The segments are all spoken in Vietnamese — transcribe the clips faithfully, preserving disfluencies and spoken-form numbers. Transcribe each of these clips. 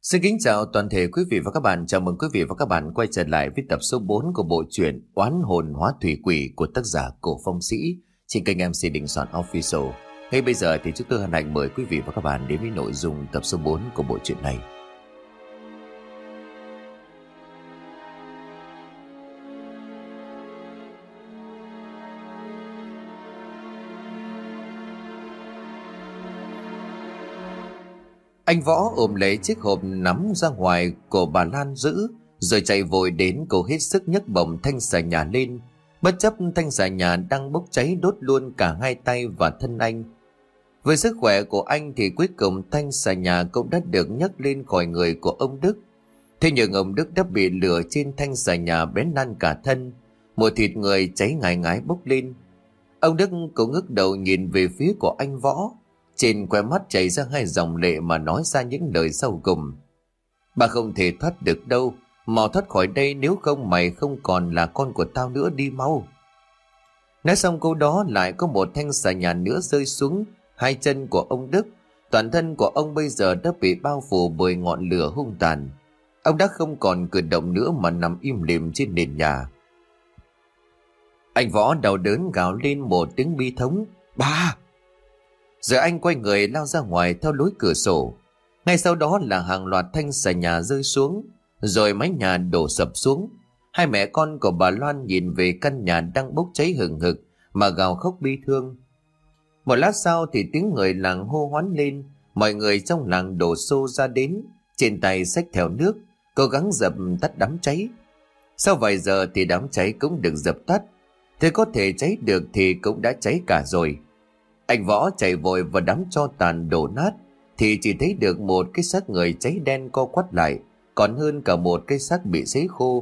Xin kính chào toàn thể quý vị và các bạn. Chào mừng quý vị và các bạn quay trở lại với tập số bốn của bộ truyện Oán hồn hóa thủy quỷ của tác giả Cổ Phong Sĩ trên kênh em xê Đình Soạn Official. Ngay bây giờ thì chúng tôi hân hạnh mời quý vị và các bạn đến với nội dung tập số bốn của bộ truyện này. Anh Võ ôm lấy chiếc hộp nắm ra ngoài của bà Lan giữ, rồi chạy vội đến cố hết sức nhấc bổng thanh xà nhà lên. Bất chấp thanh xà nhà đang bốc cháy đốt luôn cả hai tay và thân anh. Với sức khỏe của anh thì cuối cùng thanh xà nhà cũng đã được nhấc lên khỏi người của ông Đức. Thế nhưng ông Đức đã bị lửa trên thanh xà nhà bén lan cả thân, mùi thịt người cháy ngái ngái bốc lên. Ông Đức cũng ngước đầu nhìn về phía của anh Võ. Trên khóe mắt chảy ra hai dòng lệ mà nói ra những lời sau cùng. Bà không thể thoát được đâu, mau thoát khỏi đây, nếu không mày không còn là con của tao nữa, đi mau. Nói xong câu đó lại có một thanh xà nhà nữa rơi xuống hai chân của ông Đức. Toàn thân của ông bây giờ đã bị bao phủ bởi ngọn lửa hung tàn. Ông đã không còn cử động nữa mà nằm im lìm trên nền nhà. Anh Võ đau đớn gào lên một tiếng bi thống: "Ba!" Rồi anh quay người lao ra ngoài theo lối cửa sổ. Ngay sau đó là hàng loạt thanh xà nhà rơi xuống, rồi mái nhà đổ sập xuống. Hai mẹ con của bà Loan nhìn về căn nhà đang bốc cháy hừng hực mà gào khóc bi thương. Một lát sau thì tiếng người làng hô hoán lên. Mọi người trong làng đổ xô ra đến, trên tay xách theo nước, cố gắng dập tắt đám cháy. Sau vài giờ thì đám cháy cũng được dập tắt. Thế có thể cháy được thì cũng đã cháy cả rồi. Anh Võ chạy vội vào đám tro tàn đổ nát thì chỉ thấy được một cái xác người cháy đen co quắt lại, còn hơn cả một cái xác bị sấy khô.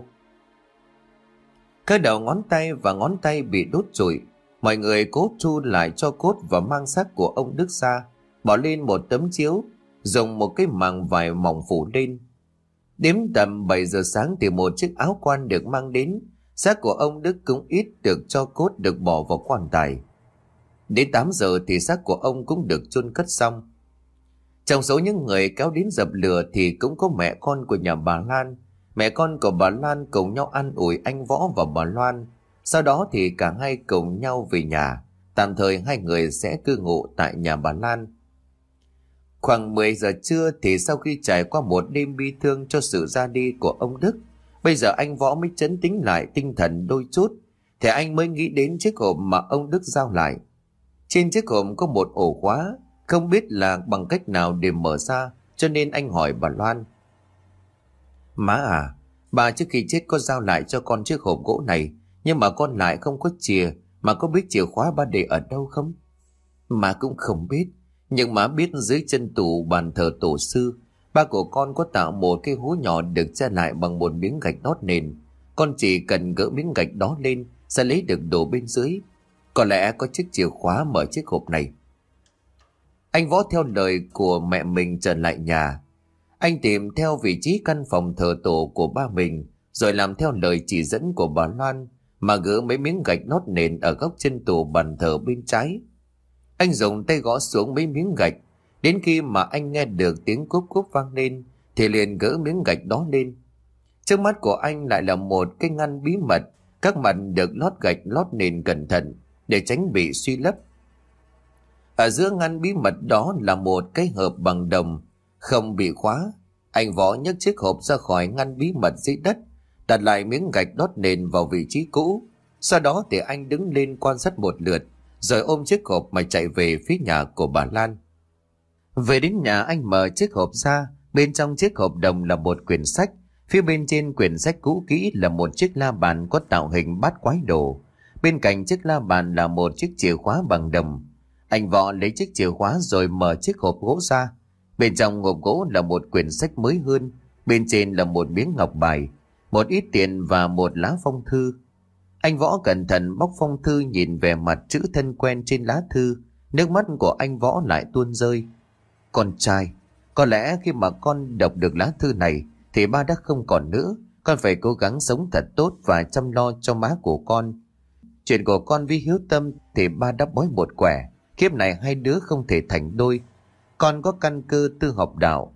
Các đầu ngón tay và ngón tay bị đốt trụi. Mọi người cố thu lại cho cốt và mang xác của ông Đức ra, bỏ lên một tấm chiếu, dùng một cái màng vải mỏng phủ lên. Đếm tầm bảy giờ sáng thì một chiếc áo quan được mang đến. Xác của ông Đức cũng ít được cho cốt được bỏ vào quan tài. Đến tám giờ thì xác của ông cũng được chôn cất xong. Trong số những người kéo đến dập lửa thì cũng có mẹ con của nhà bà Lan. Mẹ con của bà Lan cùng nhau an ủi anh Võ và bà Loan. Sau đó thì cả hai cùng nhau về nhà. Tạm thời hai người sẽ cư ngụ tại nhà bà Lan. Khoảng mười giờ trưa thì sau khi trải qua một đêm bi thương cho sự ra đi của ông Đức, bây giờ anh Võ mới trấn tĩnh lại tinh thần đôi chút, thì anh mới nghĩ đến chiếc hộp mà ông Đức giao lại. Trên chiếc hộp có một ổ khóa, không biết là bằng cách nào để mở ra, cho nên anh hỏi bà Loan: "Má à, bà trước khi chết có giao lại cho con chiếc hộp gỗ này, nhưng mà con lại không có chìa, mà có biết chìa khóa ba để ở đâu không?" "Má cũng không biết, nhưng má biết dưới chân tủ bàn thờ tổ sư, ba của con có tạo một cái hố nhỏ được che lại bằng một miếng gạch lót nền. Con chỉ cần gỡ miếng gạch đó lên sẽ lấy được đồ bên dưới. Có lẽ có chiếc chìa khóa mở chiếc hộp này." Anh Võ theo lời của mẹ mình trở lại nhà. Anh tìm theo vị trí căn phòng thờ tổ của ba mình, rồi làm theo lời chỉ dẫn của bà Loan mà gỡ mấy miếng gạch lót nền ở góc chân tủ bàn thờ bên trái. Anh dùng tay gõ xuống mấy miếng gạch, đến khi mà anh nghe được tiếng cúp cúp vang lên thì liền gỡ miếng gạch đó lên. Trước mắt của anh lại là một cái ngăn bí mật, các mặt được lót gạch lót nền cẩn thận để tránh bị suy lấp. Ở giữa ngăn bí mật đó là một cái hộp bằng đồng không bị khóa. Anh Võ nhấc chiếc hộp ra khỏi ngăn bí mật dưới đất, đặt lại miếng gạch lót nền vào vị trí cũ. Sau đó thì anh đứng lên quan sát một lượt, rồi ôm chiếc hộp mà chạy về phía nhà của bà Lan. Về đến nhà, anh mở chiếc hộp ra. Bên trong chiếc hộp đồng là một quyển sách. Phía bên trên quyển sách cũ kỹ là một chiếc la bàn có tạo hình bát quái đồ. Bên cạnh chiếc la bàn là một chiếc chìa khóa bằng đồng. Anh Võ lấy chiếc chìa khóa rồi mở chiếc hộp gỗ ra. Bên trong hộp gỗ là một quyển sách mới hơn. Bên trên là một miếng ngọc bài, một ít tiền và một lá phong thư. Anh Võ cẩn thận bóc phong thư, nhìn về mặt chữ thân quen trên lá thư. Nước mắt của anh Võ lại tuôn rơi. Con trai, có lẽ khi mà con đọc được lá thư này thì ba đã không còn nữa. Con phải cố gắng sống thật tốt và chăm lo cho má của con. Chuyện của con với Hiếu Tâm thì ba đã bói một quẻ. Kiếp này hai đứa không thể thành đôi. Con có căn cơ tư học đạo,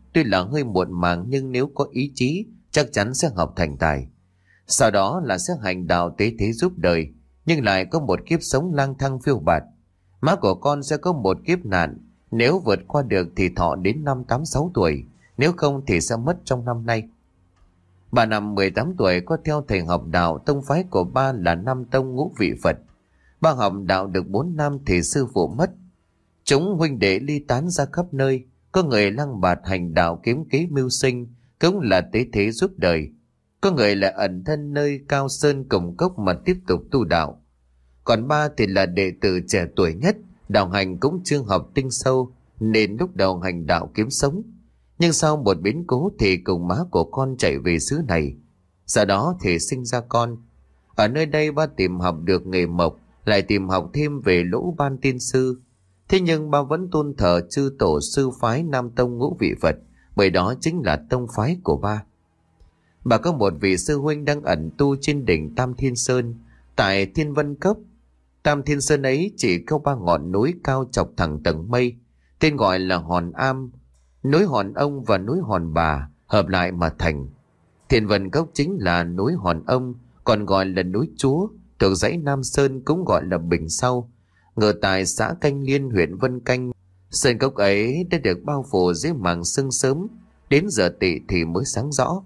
tuy là hơi muộn màng nhưng nếu có ý chí chắc chắn sẽ học thành tài. Sau đó là sẽ hành đạo tế thế giúp đời, nhưng lại có một kiếp sống lang thang phiêu bạt. Má của con sẽ có một kiếp nạn, nếu vượt qua được thì thọ đến năm tám sáu tuổi, nếu không thì sẽ mất trong năm nay. Bà năm mười tám tuổi có theo thầy học đạo, tông phái của ba là Nam Tông Ngũ Vị Phật. Ba học đạo được bốn năm thì sư phụ mất. Chúng huynh đệ ly tán ra khắp nơi, có người lăng bạt hành đạo kiếm kế mưu sinh, cũng là tế thế giúp đời. Có người lại ẩn thân nơi cao sơn cổng cốc mà tiếp tục tu đạo. Còn ba thì là đệ tử trẻ tuổi nhất, đạo hành cũng chưa học tinh sâu, nên lúc đầu hành đạo kiếm sống. Nhưng sau một biến cố thì cùng má của con chạy về xứ này. Sau đó thì sinh ra con. Ở nơi đây ba tìm học được nghề mộc, lại tìm học thêm về lỗ ban tiên sư. Thế nhưng ba vẫn tôn thờ chư tổ sư phái Nam Tông Ngũ Vị Phật, bởi đó chính là tông phái của ba. Bà có một vị sư huynh đang ẩn tu trên đỉnh Tam Thiên Sơn, tại Thiên Vân Cốc. Tam Thiên Sơn ấy chỉ có ba ngọn núi cao chọc thẳng tầng mây, tên gọi là Hòn Am, núi Hòn Ông và núi Hòn Bà hợp lại mà thành. Thiên Vân Cốc chính là núi Hòn Ông, còn gọi là núi Chúa, thuộc dãy Nam Sơn cũng gọi là Bình Sau, ngờ tại xã Canh Liên, huyện Vân Canh. Sơn cốc ấy đã được bao phủ dưới màn sương sớm, đến giờ tỵ thì mới sáng rõ.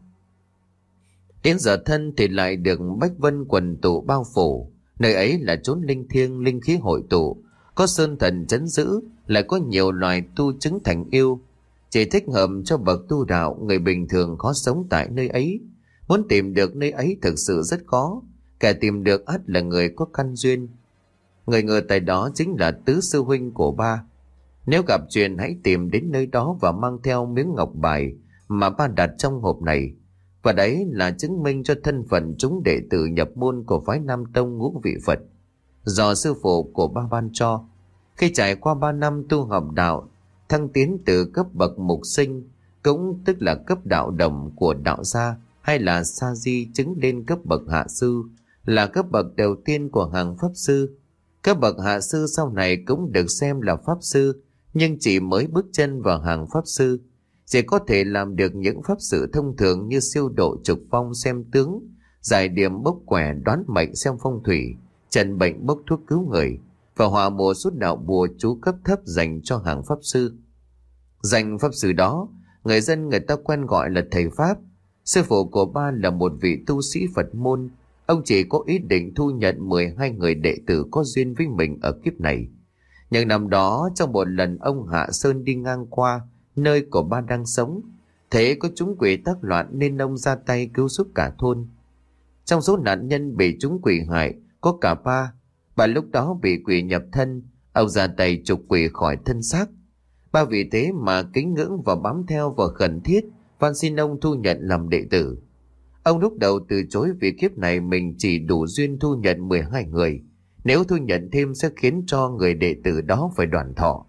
Đến giờ thân thì lại được bách vân quần tụ bao phủ. Nơi ấy là chốn linh thiêng, linh khí hội tụ, có sơn thần trấn giữ, lại có nhiều loài tu chứng thành yêu. Chỉ thích hợp cho bậc tu đạo, người bình thường khó sống tại nơi ấy. Muốn tìm được nơi ấy thực sự rất khó, kẻ tìm được ắt là người có căn duyên. Người ngờ tại đó chính là tứ sư huynh của ba. Nếu gặp chuyện hãy tìm đến nơi đó và mang theo miếng ngọc bài mà ba đặt trong hộp này. Và đấy là chứng minh cho thân phận chúng đệ tử nhập môn của phái Nam Tông Ngũ Vị Phật, do sư phụ của ba ban cho. Khi trải qua ba năm tu học đạo, thăng tiến từ cấp bậc mục sinh, cũng tức là cấp đạo đồng của đạo gia, hay là sa di, chứng lên cấp bậc hạ sư, là cấp bậc đầu tiên của hàng pháp sư. Các bậc hạ sư sau này cũng được xem là pháp sư, nhưng chỉ mới bước chân vào hàng pháp sư, chỉ có thể làm được những pháp sự thông thường như siêu độ trục phong xem tướng, giải điểm bốc quẻ đoán mệnh xem phong thủy, trần bệnh bốc thuốc cứu người, và hòa bùa xuất đạo bùa chú cấp thấp dành cho hàng pháp sư. Danh pháp sư đó, người dân người ta quen gọi là thầy Pháp. Sư phụ của ba là một vị tu sĩ Phật môn. Ông chỉ có ý định thu nhận mười hai người đệ tử có duyên với mình ở kiếp này. Nhưng năm đó, trong một lần ông hạ sơn đi ngang qua nơi của ba đang sống, thế có chúng quỷ tác loạn nên ông ra tay cứu giúp cả thôn. Trong số nạn nhân bị chúng quỷ hại có cả ba. Bà lúc đó bị quỷ nhập thân, ông ra tay trục quỷ khỏi thân xác. Ba vì thế mà kính ngưỡng và bám theo và khẩn thiết van xin ông thu nhận làm đệ tử. Ông lúc đầu từ chối vì kiếp này mình chỉ đủ duyên thu nhận mười hai người. Nếu thu nhận thêm sẽ khiến cho người đệ tử đó phải đoàn thọ.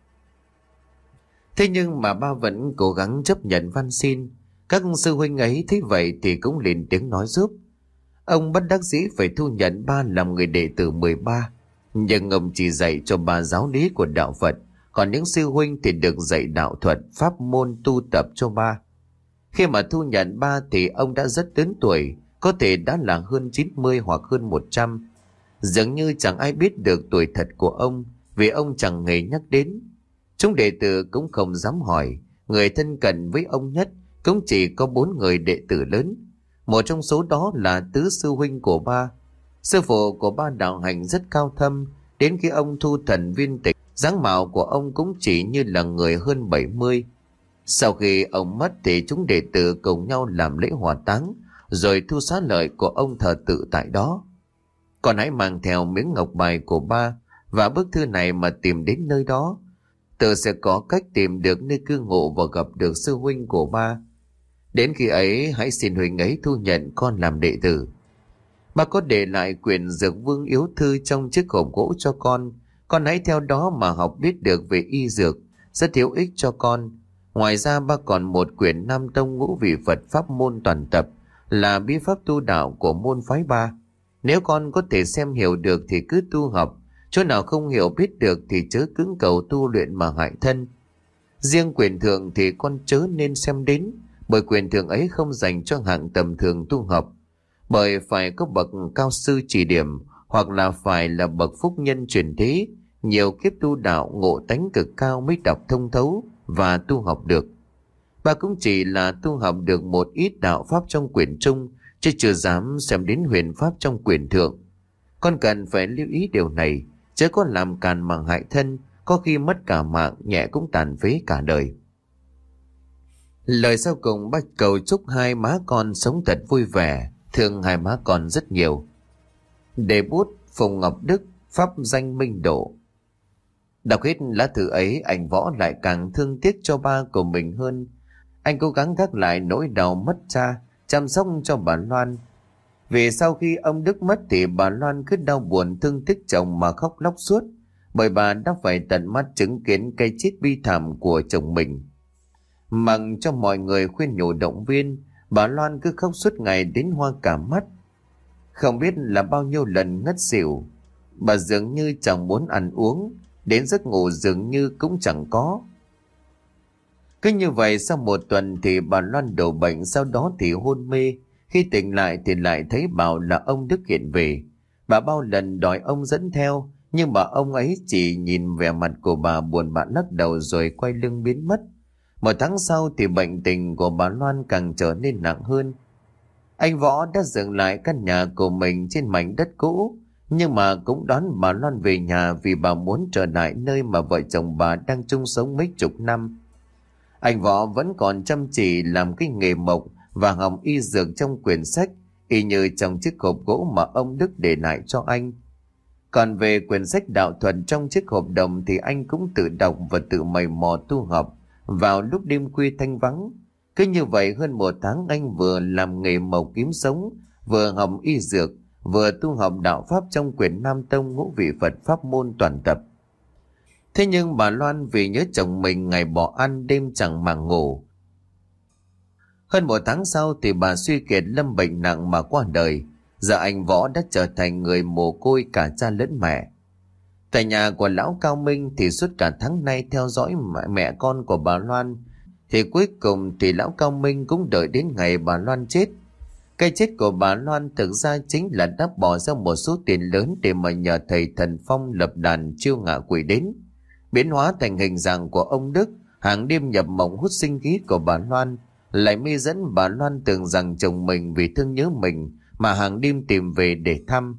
Thế nhưng mà ba vẫn cố gắng chấp nhận van xin. Các sư huynh ấy thấy vậy thì cũng lên tiếng nói giúp. Ông bất đắc dĩ phải thu nhận ba làm người đệ tử mười ba. Nhưng ông chỉ dạy cho ba giáo lý của đạo Phật, còn những sư huynh thì được dạy đạo thuật, pháp môn tu tập cho ba. Khi mà thu nhận ba thì ông đã rất lớn tuổi, có thể đã là hơn chín mươi hoặc hơn một trăm. Dường như chẳng ai biết được tuổi thật của ông, vì ông chẳng hề nhắc đến. Chúng đệ tử cũng không dám hỏi, người thân cận với ông nhất cũng chỉ có bốn người đệ tử lớn. Một trong số đó là tứ sư huynh của ba. Sư phụ của ba đạo hành rất cao thâm, đến khi ông thu thần viên tịch, dáng mạo của ông cũng chỉ như là người hơn bảy mươi. Sau khi ông mất thì chúng đệ tử cùng nhau làm lễ hỏa táng, rồi thu xá lợi của ông thờ tự tại đó. Còn hãy mang theo miếng ngọc bài của ba và bức thư này mà tìm đến nơi đó. Tự sẽ có cách tìm được nơi cư ngụ và gặp được sư huynh của ba. Đến khi ấy hãy xin huynh ấy thu nhận con làm đệ tử. Ba có để lại quyển Dược Vương Yếu Thư trong chiếc hộp gỗ cho con. Con hãy theo đó mà học biết được về y dược, rất hữu ích cho con. Ngoài ra ba còn một quyển Nam Tông Ngũ Vị Phật pháp môn toàn tập, là bí pháp tu đạo của môn phái ba. Nếu con có thể xem hiểu được thì cứ tu học, chỗ nào không hiểu biết được thì chớ cứng cầu tu luyện mà hại thân. Riêng quyền thượng thì con chớ nên xem đến, bởi quyền thượng ấy không dành cho hạng tầm thường tu học, bởi phải có bậc cao sư chỉ điểm, hoặc là phải là bậc phúc nhân truyền thế, nhiều kiếp tu đạo ngộ tánh cực cao mới đọc thông thấu và tu học được. Bà cũng chỉ là tu học được một ít đạo pháp trong quyền trung, chứ chưa dám xem đến huyền pháp trong quyền thượng. Con cần phải lưu ý điều này, chớ có làm càn mà hại thân, có khi mất cả mạng, nhẹ cũng tàn phế cả đời. Lời sau cùng bác cầu chúc hai má con sống thật vui vẻ, thương hai má con rất nhiều. Để bút Phùng Ngọc Đức, pháp danh Minh Độ. Đọc hết lá thư ấy, anh Võ lại càng thương tiếc cho ba của mình hơn. Anh cố gắng gác lại nỗi đau mất cha, chăm sóc cho bà Loan. Vì sau khi ông Đức mất thì bà Loan cứ đau buồn thương tiếc chồng mà khóc lóc suốt, bởi bà đã phải tận mắt chứng kiến cái chết bi thảm của chồng mình. Mặc cho mọi người khuyên nhủ động viên, bà Loan cứ khóc suốt ngày đến hoa cả mắt. Không biết là bao nhiêu lần ngất xỉu, bà dường như chẳng muốn ăn uống, đến giấc ngủ dường như cũng chẳng có. Cứ như vậy sau một tuần thì bà Loan đổ bệnh, sau đó thì hôn mê. Khi tỉnh lại thì lại thấy bảo là ông Đức hiện về. Bà bao lần đòi ông dẫn theo, nhưng mà ông ấy chỉ nhìn vẻ mặt của bà buồn bã lắc đầu rồi quay lưng biến mất. Một tháng sau thì bệnh tình của bà Loan càng trở nên nặng hơn. Anh Võ đã dựng lại căn nhà của mình trên mảnh đất cũ, nhưng mà cũng đón bà Loan về nhà vì bà muốn trở lại nơi mà vợ chồng bà đang chung sống mấy chục năm. Anh Võ vẫn còn chăm chỉ làm cái nghề mộc và học y dược trong quyển sách, y như trong chiếc hộp gỗ mà ông Đức để lại cho anh. Còn về quyển sách đạo thuật trong chiếc hộp đồng thì anh cũng tự đọc và tự mày mò tu học vào lúc đêm khuya thanh vắng. Cứ như vậy hơn một tháng anh vừa làm nghề mộc kiếm sống, vừa học y dược, vừa tu học đạo pháp trong quyển Nam Tông ngũ vị Phật pháp môn toàn tập. Thế nhưng bà Loan vì nhớ chồng mình ngày bỏ ăn đêm chẳng màng ngủ. Hơn một tháng sau thì bà suy kiệt lâm bệnh nặng mà qua đời. Giờ anh Võ đã trở thành người mồ côi cả cha lẫn mẹ. Tại nhà của lão Cao Minh thì suốt cả tháng nay theo dõi mẹ con của bà Loan, thì cuối cùng thì lão Cao Minh cũng đợi đến ngày bà Loan chết. Cái chết của bà Loan thực ra chính là đã bỏ ra một số tiền lớn để mà nhờ thầy Thần Phong lập đàn chiêu ngạ quỷ đến, biến hóa thành hình dạng của ông Đức, hàng đêm nhập mộng hút sinh khí của bà Loan, lại mê dẫn bà Loan tưởng rằng chồng mình vì thương nhớ mình mà hàng đêm tìm về để thăm.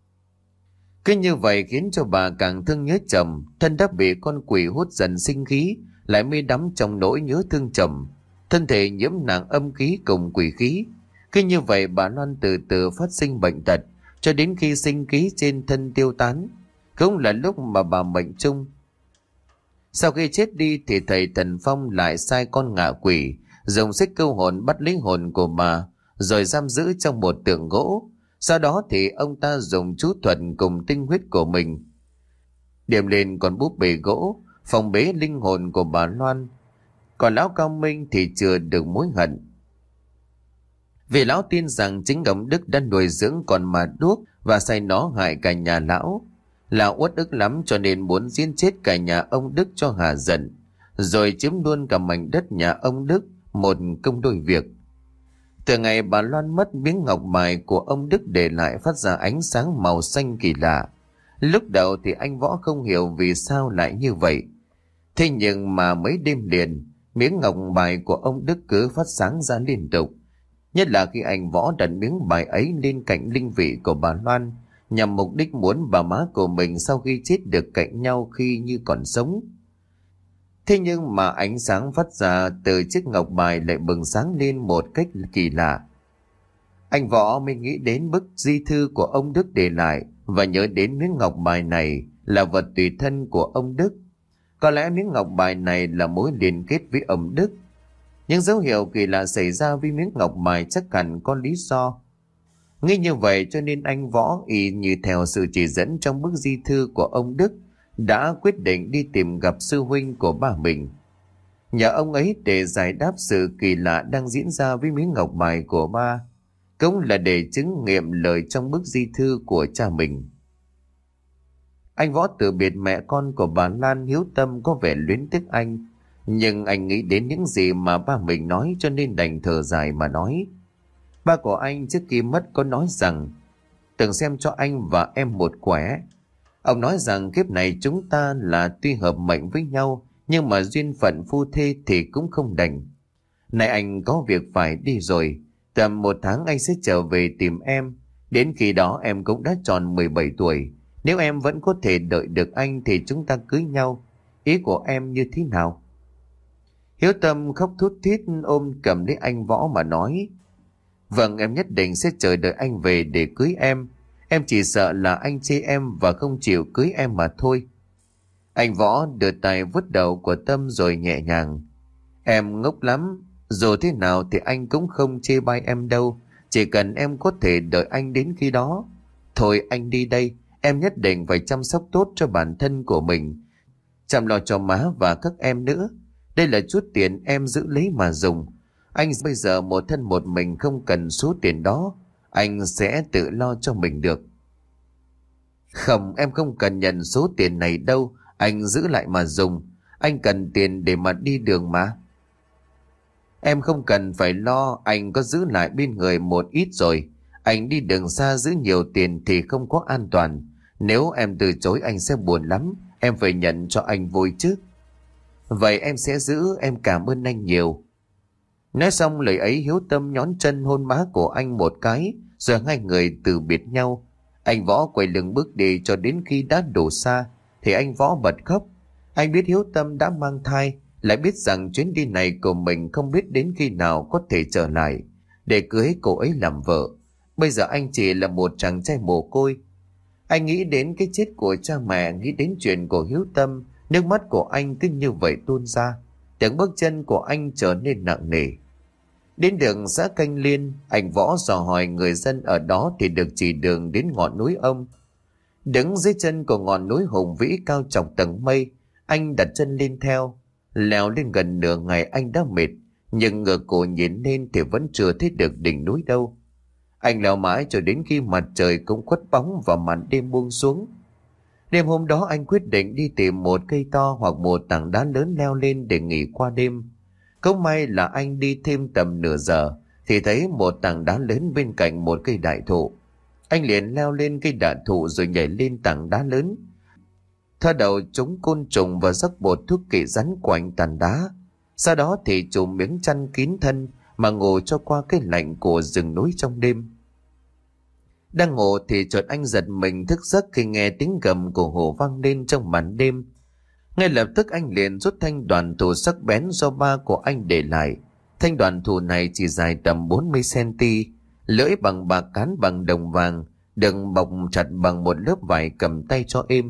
Cứ như vậy khiến cho bà càng thương nhớ chồng, thân đã bị con quỷ hút dần sinh khí, lại mê đắm trong nỗi nhớ thương chồng, thân thể nhiễm nặng âm khí cùng quỷ khí. Cứ như vậy bà Loan từ từ phát sinh bệnh tật, cho đến khi sinh khí trên thân tiêu tán, cũng là lúc mà bà mệnh chung. Sau khi chết đi thì thầy Thần Phong lại sai con ngạ quỷ dùng xích câu hồn bắt lấy hồn của bà, rồi giam giữ trong một tượng gỗ. Sau đó thì ông ta dùng chú thuật cùng tinh huyết của mình điểm lên con búp bê gỗ, phòng bế linh hồn của bà Loan. Còn lão Cao Minh thì chưa được mối hận, vì lão tin rằng chính ông Đức đã nuôi dưỡng con mà đuốc và sai nó hại cả nhà lão. Lão uất ức lắm cho nên muốn giết chết cả nhà ông Đức cho hà giận, rồi chiếm luôn cả mảnh đất nhà ông Đức, một công đôi việc. Từ ngày bà Loan mất, miếng ngọc bài của ông Đức để lại phát ra ánh sáng màu xanh kỳ lạ. Lúc đầu thì anh Võ không hiểu vì sao lại như vậy. Thế nhưng mà mấy đêm liền, miếng ngọc bài của ông Đức cứ phát sáng ra liên tục. Nhất là khi anh Võ đặt miếng bài ấy lên cạnh linh vị của bà Loan, nhằm mục đích muốn bà má của mình sau khi chết được cạnh nhau khi như còn sống. Thế nhưng mà ánh sáng phát ra từ chiếc ngọc bài lại bừng sáng lên một cách kỳ lạ. Anh Võ mới nghĩ đến bức di thư của ông Đức để lại và nhớ đến miếng ngọc bài này là vật tùy thân của ông Đức. Có lẽ miếng ngọc bài này là mối liên kết với ông Đức. Những dấu hiệu kỳ lạ xảy ra với miếng ngọc bài chắc hẳn có lý do. Nghĩ như vậy cho nên anh Võ y như theo sự chỉ dẫn trong bức di thư của ông Đức đã quyết định đi tìm gặp sư huynh của ba mình, nhờ ông ấy để giải đáp sự kỳ lạ đang diễn ra với miếng ngọc bài của ba, cũng là để chứng nghiệm lời trong bức di thư của cha mình. Anh Võ từ biệt mẹ con của bà Lan hiếu tâm có vẻ luyến tiếc anh, Nhưng anh nghĩ đến những gì mà ba mình nói cho nên đành thở dài mà nói. Ba của anh trước khi mất có nói rằng từng xem cho anh và em một quẻ. Ông nói rằng kiếp này chúng ta là tuy hợp mệnh với nhau, nhưng mà duyên phận phu thê thì cũng không đành. Này anh có việc phải đi rồi, tầm một tháng anh sẽ trở về tìm em. Đến khi đó em cũng đã tròn mười bảy tuổi. Nếu em vẫn có thể đợi được anh thì chúng ta cưới nhau. Ý của em như thế nào? Hiếu Tâm khóc thút thít ôm cầm lấy anh Võ mà nói. Vâng, em nhất định sẽ chờ đợi anh về để cưới em. Em chỉ sợ là anh chê em và không chịu cưới em mà thôi. Anh Võ đưa tay vuốt đầu của Tâm rồi nhẹ nhàng. Em ngốc lắm. Dù thế nào thì anh cũng không chê bai em đâu. Chỉ cần em có thể đợi anh đến khi đó. Thôi anh đi đây. Em nhất định phải chăm sóc tốt cho bản thân của mình, chăm lo cho má và các em nữa. Đây là chút tiền em giữ lấy mà dùng. Anh bây giờ một thân một mình không cần số tiền đó. Anh sẽ tự lo cho mình được. Không, em không cần nhận số tiền này đâu. Anh giữ lại mà dùng. Anh cần tiền để mà đi đường mà. Em không cần phải lo. Anh có giữ lại bên người một ít rồi. Anh đi đường xa giữ nhiều tiền thì không có an toàn. Nếu em từ chối anh sẽ buồn lắm. Em phải nhận cho anh vui chứ. Vậy em sẽ giữ. Em cảm ơn anh nhiều. Nói xong lời ấy, Hiếu Tâm nhón chân hôn má của anh một cái, rồi hai người từ biệt nhau. Anh Võ quay lưng bước đi cho đến khi đã đủ xa thì anh Võ bật khóc. Anh biết Hiếu Tâm đã mang thai, lại biết rằng chuyến đi này của mình không biết đến khi nào có thể trở lại để cưới cô ấy làm vợ. Bây giờ anh chỉ là một chàng trai mồ côi. Anh nghĩ đến cái chết của cha mẹ, nghĩ đến chuyện của Hiếu Tâm, nước mắt của anh cứ như vậy tuôn ra. Tiếng bước chân của anh trở nên nặng nề. Đến đường xã Canh Liên, anh Võ dò hỏi người dân ở đó thì được chỉ đường đến ngọn núi ông. Đứng dưới chân của ngọn núi hùng vĩ cao chọc tầng mây, anh đặt chân lên theo. Leo lên gần nửa ngày anh đã mệt, nhưng ngửa cổ nhìn lên thì vẫn chưa thấy được đỉnh núi đâu. Anh leo mãi cho đến khi mặt trời cũng khuất bóng và màn đêm buông xuống. Đêm hôm đó anh quyết định đi tìm một cây to hoặc một tảng đá lớn leo lên để nghỉ qua đêm. Không may là anh đi thêm tầm nửa giờ thì thấy một tảng đá lớn bên cạnh một cây đại thụ. Anh liền leo lên cây đại thụ rồi nhảy lên tảng đá lớn. Thoa đầu chúng côn trùng và rắc bột thuốc kỵ rắn quanh tảng đá. Sau đó thì trùm miếng chăn kín thân mà ngủ cho qua cái lạnh của rừng núi trong đêm. Đang ngủ thì chợt anh giật mình thức giấc khi nghe tiếng gầm của hổ vang lên trong màn đêm. Ngay lập tức anh liền rút thanh đoàn thù sắc bén do ba của anh để lại. Thanh đoàn thù này chỉ dài tầm bốn mươi xăng-ti-mét, lưỡi bằng bạc, cán bằng đồng vàng, được bọc chặt bằng một lớp vải cầm tay cho êm.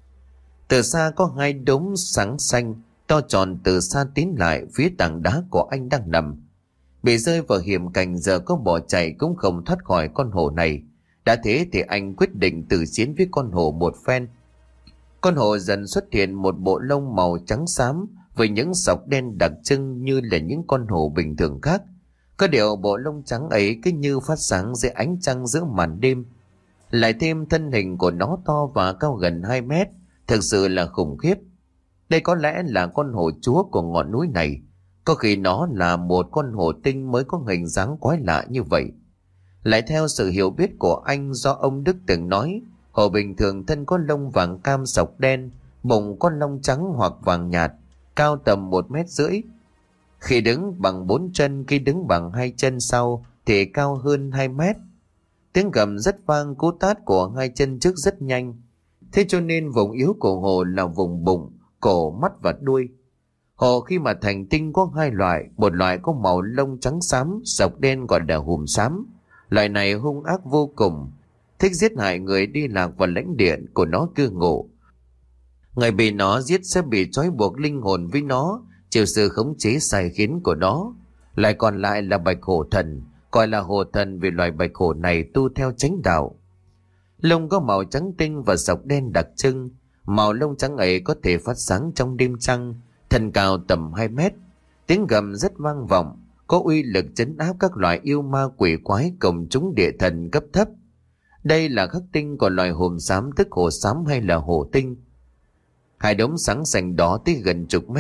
Từ xa có hai đốm sáng xanh to tròn từ xa tiến lại phía tảng đá của anh đang nằm. Bị rơi vào hiểm cảnh giờ có bỏ chạy cũng không thoát khỏi con hổ này. Đã thế thì anh quyết định tự chiến với con hổ một phen. Con hổ dần xuất hiện một bộ lông màu trắng xám với những sọc đen đặc trưng như là những con hổ bình thường khác. Có điều bộ lông trắng ấy cứ như phát sáng dưới ánh trăng giữa màn đêm. Lại thêm thân hình của nó to và cao gần hai mét, thực sự là khủng khiếp. Đây có lẽ là con hổ chúa của ngọn núi này. Có khi nó là một con hổ tinh mới có hình dáng quái lạ như vậy. Lại theo sự hiểu biết của anh, do ông Đức từng nói, hổ bình thường thân có lông vàng cam sọc đen, bụng có lông trắng hoặc vàng nhạt, cao tầm một mét rưỡi. Khi đứng bằng bốn chân, khi đứng bằng hai chân sau thì cao hơn hai mét. Tiếng gầm rất vang, cú tát của hai chân trước rất nhanh. Thế cho nên vùng yếu của hổ là vùng bụng, cổ, mắt và đuôi. Hổ khi mà thành tinh có hai loại, một loại có màu lông trắng xám, sọc đen gọi là hùm xám. Loại này hung ác vô cùng, thích giết hại người đi lạc vào lãnh địa của nó cư ngụ. Người bị nó giết sẽ bị trói buộc linh hồn với nó, chịu sự khống chế sai khiến của nó. Lại còn lại là bạch hổ thần, gọi là hổ thần vì loài bạch hổ này tu theo chánh đạo. Lông có màu trắng tinh và sọc đen đặc trưng. Màu lông trắng ấy có thể phát sáng trong đêm trăng, thân cao tầm hai mét. Tiếng gầm rất vang vọng, có uy lực trấn áp các loại yêu ma quỷ quái cùng chúng địa thần cấp thấp. Đây là khắc tinh của loài hồn xám, tức hổ xám hay là hổ tinh. Hai đốm sáng xanh đó tới gần chục mét,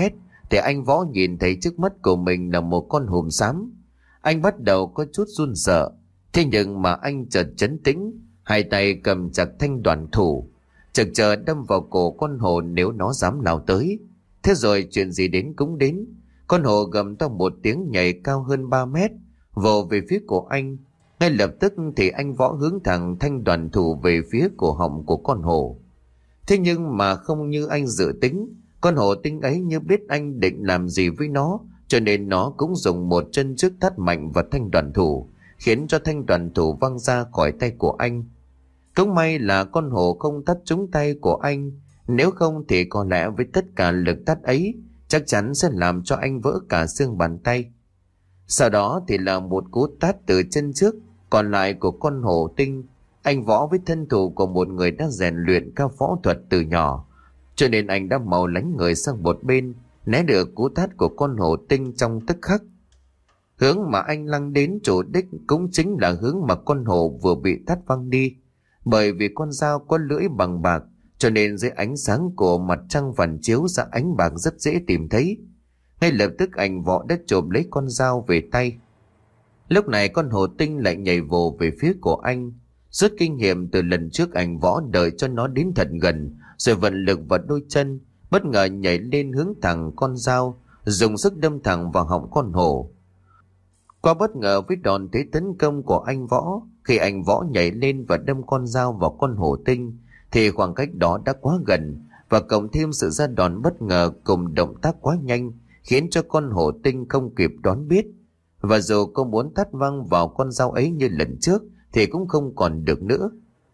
thì anh Võ nhìn thấy trước mắt của mình là một con hùm xám. Anh bắt đầu có chút run sợ. Thế nhưng mà anh chợt trấn tĩnh, hai tay cầm chặt thanh đoàn thủ, chực chờ đâm vào cổ con hổ nếu nó dám lao tới. Thế rồi chuyện gì đến cũng đến. Con hổ gầm to một tiếng, nhảy cao hơn ba mét, vồ về phía của anh. Ngay lập tức thì anh Võ hướng thẳng thanh đoàn thủ về phía cổ họng của con hổ. Thế nhưng mà không như anh dự tính, con hổ tinh ấy như biết anh định làm gì với nó, cho nên nó cũng dùng một chân trước tát mạnh vào thanh đoàn thủ, khiến cho thanh đoàn thủ văng ra khỏi tay của anh. Cũng may là con hổ không tát trúng tay của anh, nếu không thì có lẽ với tất cả lực tát ấy chắc chắn sẽ làm cho anh vỡ cả xương bàn tay. Sau đó thì là một cú tát từ chân trước còn lại của con hổ tinh. Anh Võ với thân thủ của một người đã rèn luyện các võ thuật từ nhỏ, cho nên anh đã mau lánh người sang một bên, né được cú tát của con hổ tinh trong tức khắc. Hướng mà anh lăng đến chủ đích cũng chính là hướng mà con hổ vừa bị tát văng đi. Bởi vì con dao có lưỡi bằng bạc, cho nên dưới ánh sáng của mặt trăng phản chiếu ra ánh bạc rất dễ tìm thấy. Ngay lập tức anh Võ đã chộp lấy con dao về tay. Lúc này con hổ tinh lại nhảy vồ về phía của anh. Rút kinh nghiệm từ lần trước, anh Võ đợi cho nó đến thật gần rồi vận lực vào đôi chân, bất ngờ nhảy lên hướng thẳng con dao, dùng sức đâm thẳng vào họng con hổ. Qua bất ngờ với đòn thế tấn công của anh Võ, khi anh Võ nhảy lên và đâm con dao vào con hổ tinh thì khoảng cách đó đã quá gần, và cộng thêm sự ra đòn bất ngờ cùng động tác quá nhanh khiến cho con hổ tinh không kịp đoán biết. Và dù cô muốn tát văng vào con dao ấy như lần trước thì cũng không còn được nữa.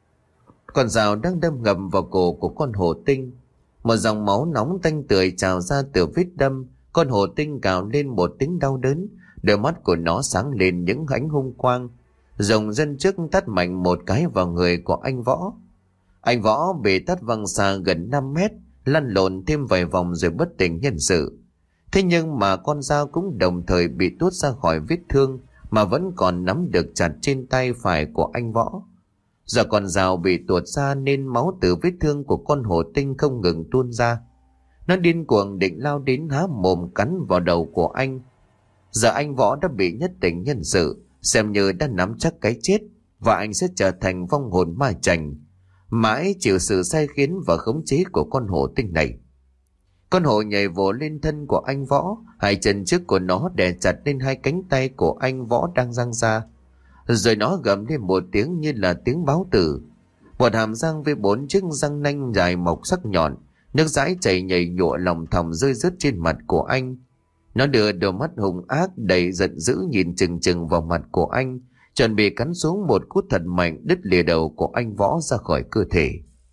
Con dao đang đâm ngầm vào cổ của con hổ tinh. Một dòng máu nóng tanh tưởi trào ra từ vết đâm. Con hổ tinh gào lên một tiếng đau đớn, đôi mắt của nó sáng lên những ánh hung quang, dùng dân trước tát mạnh một cái vào người của anh Võ. Anh Võ bị tát văng xa gần năm mét, lăn lộn thêm vài vòng rồi bất tỉnh nhân sự. Thế nhưng mà con dao cũng đồng thời bị tuốt ra khỏi vết thương mà vẫn còn nắm được chặt trên tay phải của anh Võ. Do con dao bị tuột ra nên máu từ vết thương của con hổ tinh không ngừng tuôn ra. Nó điên cuồng định lao đến há mồm cắn vào đầu của anh. Giờ anh Võ đã bị nhất tỉnh nhân sự, xem như đã nắm chắc cái chết, và anh sẽ trở thành vong hồn ma chành, mãi chịu sự sai khiến và khống chế của con hổ tinh này. Con hổ nhảy vồ lên thân của anh Võ, hai chân trước của nó đè chặt lên hai cánh tay của anh Võ đang giang ra. Rồi nó gầm lên một tiếng như là tiếng báo tử. Một hàm răng với bốn chiếc răng nanh dài mọc sắc nhọn, nước dãi chảy nhảy nhụa lòng thòng rơi rớt trên mặt của anh. Nó đưa đôi mắt hung ác đầy giận dữ nhìn chừng chừng vào mặt của anh, chuẩn bị cắn xuống một cú thật mạnh đứt lìa đầu của anh Võ ra khỏi cơ thể.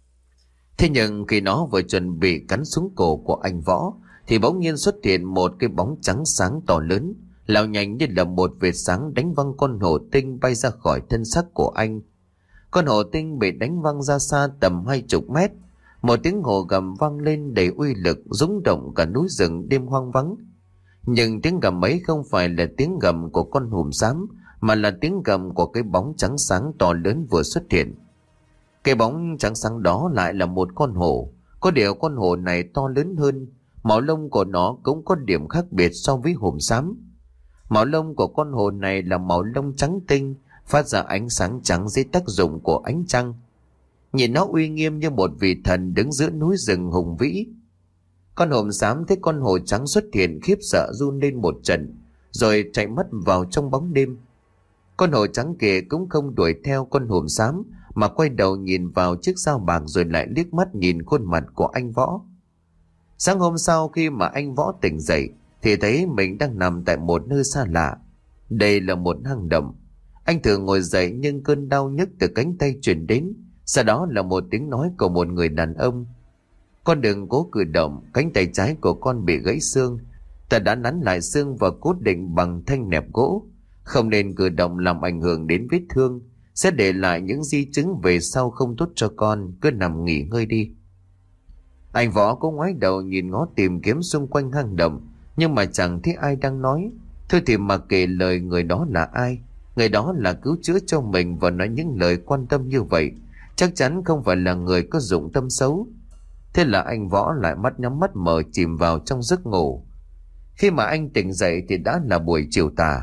Thế nhưng khi nó vừa chuẩn bị cắn xuống cổ của anh Võ thì bỗng nhiên xuất hiện một cái bóng trắng sáng to lớn, lao nhanh như là một vệt sáng đánh văng con hổ tinh bay ra khỏi thân xác của anh. Con hổ tinh bị đánh văng ra xa tầm hai chục mét. Một tiếng hổ gầm vang lên đầy uy lực, rung động cả núi rừng đêm hoang vắng. Nhưng tiếng gầm ấy không phải là tiếng gầm của con hùm xám, mà là tiếng gầm của cái bóng trắng sáng to lớn vừa xuất hiện. Cái bóng trắng sáng đó lại là một con hổ. Có điều con hổ này to lớn hơn, màu lông của nó cũng có điểm khác biệt so với hùm xám. Màu lông của con hổ này là màu lông trắng tinh, phát ra ánh sáng trắng dưới tác dụng của ánh trăng. Nhìn nó uy nghiêm như một vị thần đứng giữa núi rừng hùng vĩ. Con hùm xám thấy con hổ trắng xuất hiện khiếp sợ run lên một trận, rồi chạy mất vào trong bóng đêm. Con hổ trắng kia cũng không đuổi theo con hùm xám, mà quay đầu nhìn vào chiếc dao bạc rồi lại liếc mắt nhìn khuôn mặt của anh Võ. Sáng hôm sau khi mà anh Võ tỉnh dậy thì thấy mình đang nằm tại một nơi xa lạ. Đây là một hang động. Anh thường ngồi dậy nhưng cơn đau nhức từ cánh tay truyền đến, sau đó là một tiếng nói của một người đàn ông. Con đừng cố cử động, cánh tay trái của con bị gãy xương. Ta đã nắn lại xương và cố định bằng thanh nẹp gỗ. Không nên cử động làm ảnh hưởng đến vết thương, sẽ để lại những di chứng về sau không tốt cho con, cứ nằm nghỉ ngơi đi. Anh Võ cũng ngoái đầu nhìn ngó tìm kiếm xung quanh hang động, nhưng mà chẳng thấy ai đang nói. Thôi thì mặc kệ lời người đó là ai, người đó là cứu chữa cho mình và nói những lời quan tâm như vậy, chắc chắn không phải là người có dụng tâm xấu. Thế là anh Võ lại mắt nhắm mắt mở chìm vào trong giấc ngủ. Khi mà anh tỉnh dậy thì đã là buổi chiều tà.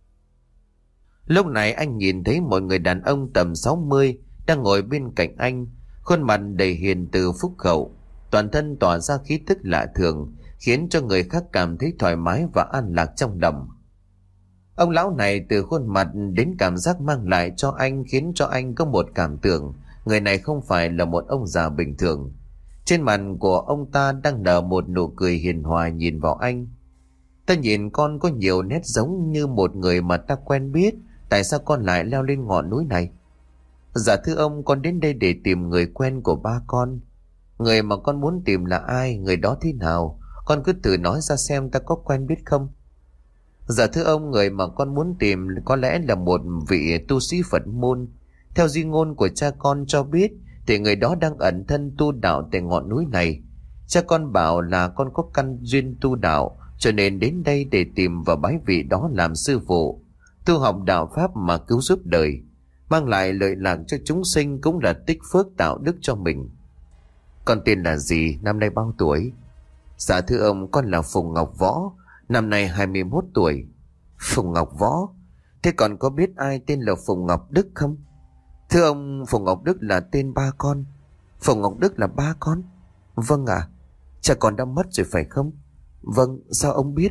Lúc này anh nhìn thấy một người đàn ông tầm sáu mươi đang ngồi bên cạnh anh, khuôn mặt đầy hiền từ phúc hậu, toàn thân tỏa ra khí tức lạ thường, khiến cho người khác cảm thấy thoải mái và an lạc trong lòng. Ông lão này từ khuôn mặt đến cảm giác mang lại cho anh khiến cho anh có một cảm tưởng người này không phải là một ông già bình thường. Trên mặt của ông ta đang nở một nụ cười hiền hòa nhìn vào anh. Ta nhìn con có nhiều nét giống như một người mà ta quen biết, tại sao con lại leo lên ngọn núi này? Dạ thưa ông, con đến đây để tìm người quen của ba con. Người mà con muốn tìm là ai, người đó thế nào? Con cứ thử nói ra xem ta có quen biết không? Dạ thưa ông, người mà con muốn tìm có lẽ là một vị tu sĩ Phật môn. Theo di ngôn của cha con cho biết thì người đó đang ẩn thân tu đạo tại ngọn núi này. Cha con bảo là con có căn duyên tu đạo, cho nên đến đây để tìm và bái vị đó làm sư phụ, tu học đạo pháp mà cứu giúp đời, mang lại lợi lạc cho chúng sinh, cũng là tích phước tạo đức cho mình. Con tên là gì, năm nay bao tuổi? Dạ thưa ông, con là Phùng Ngọc Võ, năm nay hai mươi mốt tuổi. Phùng Ngọc Võ? Thế còn có biết ai tên là Phùng Ngọc Đức không? Thưa ông, Phùng Ngọc Đức là tên ba con. Phùng Ngọc Đức là ba con? Vâng ạ. À, cha con đã mất rồi phải không? Vâng, sao ông biết?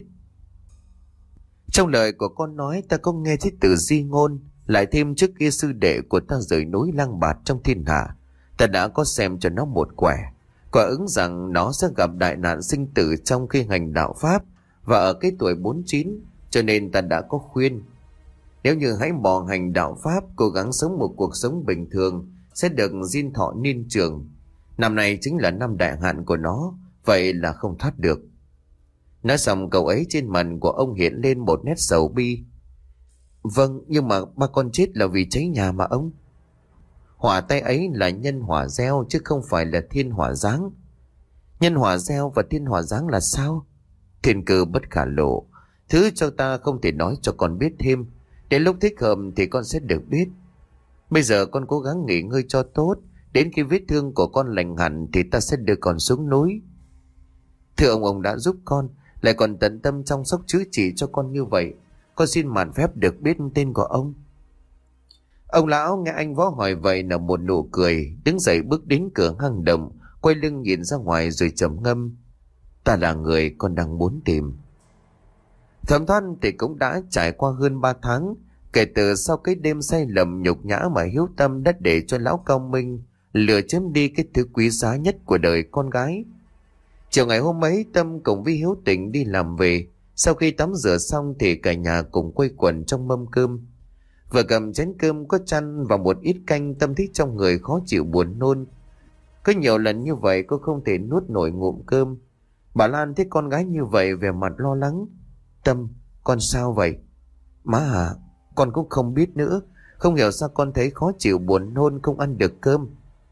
Trong lời của con nói ta có nghe thấy từ di ngôn, lại thêm trước kia sư đệ của ta rời núi lang bạt trong thiên hạ, ta đã có xem cho nó một quẻ, quả ứng rằng nó sẽ gặp đại nạn sinh tử trong khi hành đạo pháp và ở cái tuổi bốn mươi chín, cho nên ta đã có khuyên. Nếu như hãy bỏ hành đạo pháp, cố gắng sống một cuộc sống bình thường, sẽ được diên thọ niên trường. Năm nay chính là năm đại hạn của nó, vậy là không thoát được. Nói xong câu ấy, trên mặt của ông hiện lên một nét sầu bi. Vâng, nhưng mà ba con chết là vì cháy nhà mà ông. Hỏa tay ấy là nhân hỏa gieo chứ không phải là thiên hỏa giáng. Nhân hỏa gieo và thiên hỏa giáng là sao? Thiên cơ bất khả lộ, thứ cho ta không thể nói cho con biết thêm. Đến lúc thích hợp thì con sẽ được biết. Bây giờ con cố gắng nghỉ ngơi cho tốt, đến khi vết thương của con lành hẳn thì ta sẽ đưa con xuống núi. Thưa ông, ông đã giúp con, lại còn tận tâm chăm sóc chữa trị cho con như vậy, con xin mạn phép được biết tên của ông. Ông lão nghe anh Võ hỏi vậy nở một nụ cười, đứng dậy bước đến cửa hang động, quay lưng nhìn ra ngoài rồi trầm ngâm. Ta là người con đang muốn tìm. Thẩm Thoát thì cũng đã trải qua hơn ba tháng kể từ sau cái đêm say lầm nhục nhã mà Hiếu Tâm đã để cho lão Cao Minh lừa chiếm đi cái thứ quý giá nhất của đời con gái. Chiều ngày hôm ấy, Tâm cùng với Hiếu Tình đi làm về. Sau khi tắm rửa xong thì cả nhà cùng quây quần trong mâm cơm. Vừa cầm chén cơm có chăn và một ít canh, Tâm thích trong người khó chịu buồn nôn. Có nhiều lần như vậy cô không thể nuốt nổi ngụm cơm. Bà Lan thấy con gái như vậy vẻ mặt lo lắng. Tâm, con sao vậy? Má à, con cũng không biết nữa. Không hiểu sao con thấy khó chịu buồn nôn, không ăn được cơm.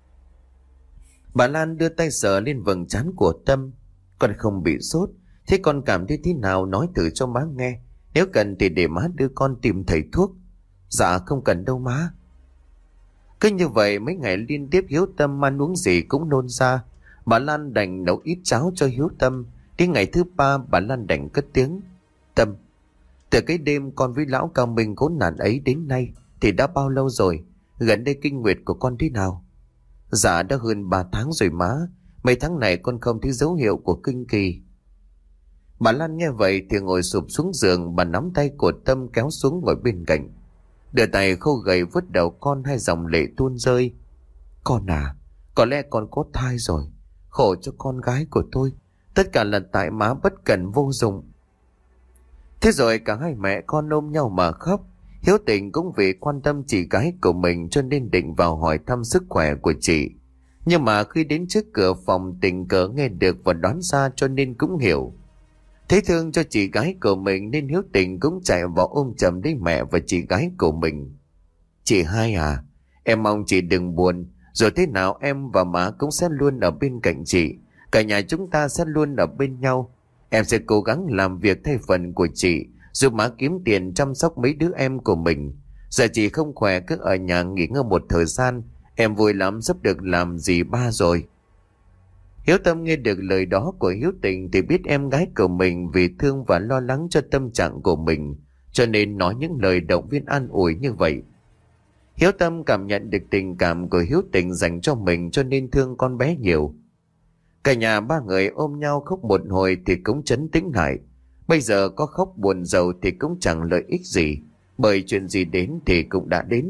Bà Lan đưa tay sờ lên vầng trán của Tâm. Con không bị sốt. Thế con cảm thấy thế nào nói thử cho má nghe. Nếu cần thì để má đưa con tìm thầy thuốc. Dạ không cần đâu má. Cứ như vậy mấy ngày liên tiếp Hiếu Tâm ăn uống gì cũng nôn ra. Bà Lan đành nấu ít cháo cho Hiếu Tâm. Đến ngày thứ ba bà Lan đành cất tiếng. Tâm, từ cái đêm con với lão Cao Minh khốn nạn ấy đến nay thì đã bao lâu rồi? Gần đây kinh nguyệt của con thế nào? Dạ đã hơn ba tháng rồi má. Mấy tháng này con không thấy dấu hiệu của kinh kỳ. Bà Lan nghe vậy thì ngồi sụp xuống giường, bà nắm tay của Tâm kéo xuống ngồi bên cạnh. Đưa tay khô gầy vuốt đầu con, hai dòng lệ tuôn rơi. Con à, có lẽ con có thai rồi. Khổ cho con gái của tôi. Tất cả là tại má bất cẩn vô dụng. Thế rồi cả hai mẹ con ôm nhau mà khóc. Hiếu Tình cũng vì quan tâm chị gái của mình cho nên định vào hỏi thăm sức khỏe của chị. Nhưng mà khi đến trước cửa phòng tình cờ nghe được và đoán ra cho nên cũng hiểu. Thấy thương cho chị gái của mình nên Hiếu Tình cũng chạy vào ôm chầm lấy mẹ và chị gái của mình. Chị hai à, em mong chị đừng buồn, rồi thế nào em và má cũng sẽ luôn ở bên cạnh chị. Cả nhà chúng ta sẽ luôn ở bên nhau. Em sẽ cố gắng làm việc thay phần của chị, giúp má kiếm tiền chăm sóc mấy đứa em của mình. Giờ chị không khỏe cứ ở nhà nghỉ ngơi một thời gian. Em vui lắm sắp được làm dì ba rồi. Hiếu Tâm nghe được lời đó của Hiếu Tình thì biết em gái của mình vì thương và lo lắng cho tâm trạng của mình, cho nên nói những lời động viên an ủi như vậy. Hiếu Tâm cảm nhận được tình cảm của Hiếu Tình dành cho mình cho nên thương con bé nhiều. Cả nhà ba người ôm nhau khóc một hồi thì cũng trấn tĩnh lại. Bây giờ có khóc buồn rầu thì cũng chẳng lợi ích gì, bởi chuyện gì đến thì cũng đã đến.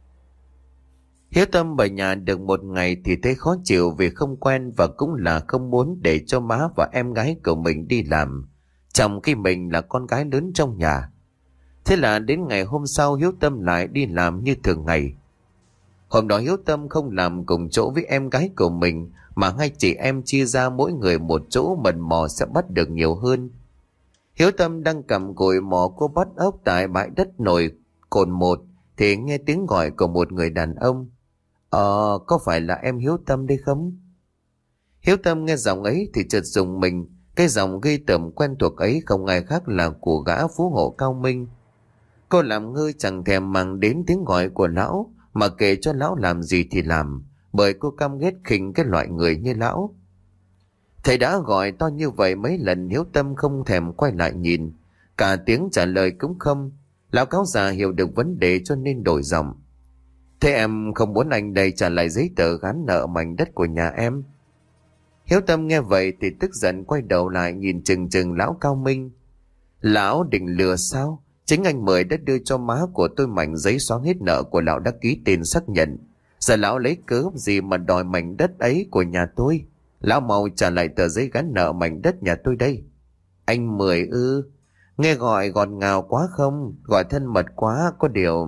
Hiếu Tâm về nhà được một ngày thì thấy khó chịu vì không quen và cũng là không muốn để cho má và em gái của mình đi làm, trong khi mình là con gái lớn trong nhà. Thế là đến ngày hôm sau Hiếu Tâm lại đi làm như thường ngày. Hôm đó Hiếu Tâm không làm cùng chỗ với em gái của mình, mà hai chị em chia ra mỗi người một chỗ mần mò sẽ bắt được nhiều hơn. Hiếu Tâm đang cầm cùi mò cô bắt ốc tại bãi đất nổi cồn một thì nghe tiếng gọi của một người đàn ông. Ờ, có phải là em Hiếu Tâm đây không? Hiếu Tâm nghe giọng ấy thì chợt rùng mình. Cái giọng gây tởm quen thuộc ấy không ai khác là của gã phú hộ Cao Minh. Cô làm ngơ chẳng thèm mang đến tiếng gọi của lão, mà kể cho lão làm gì thì làm, bởi cô căm ghét khinh cái loại người như lão. Thầy đã gọi to như vậy mấy lần Hiếu Tâm không thèm quay lại nhìn, cả tiếng trả lời cũng không. Lão cáo già hiểu được vấn đề cho nên đổi giọng. Thế em không muốn anh đây trả lại giấy tờ gán nợ mảnh đất của nhà em? Hiếu Tâm nghe vậy thì tức giận quay đầu lại nhìn chừng chừng lão Cao Minh. Lão định lừa sao? Chính anh Mười đã đưa cho má của tôi mảnh giấy xóa hết nợ của lão đã ký tên xác nhận. Giờ lão lấy cớ gì mà đòi mảnh đất ấy của nhà tôi? Lão mau trả lại tờ giấy gắn nợ mảnh đất nhà tôi đây. Anh Mười ư? Nghe gọi ngọt ngào quá không? Gọi thân mật quá, có điều...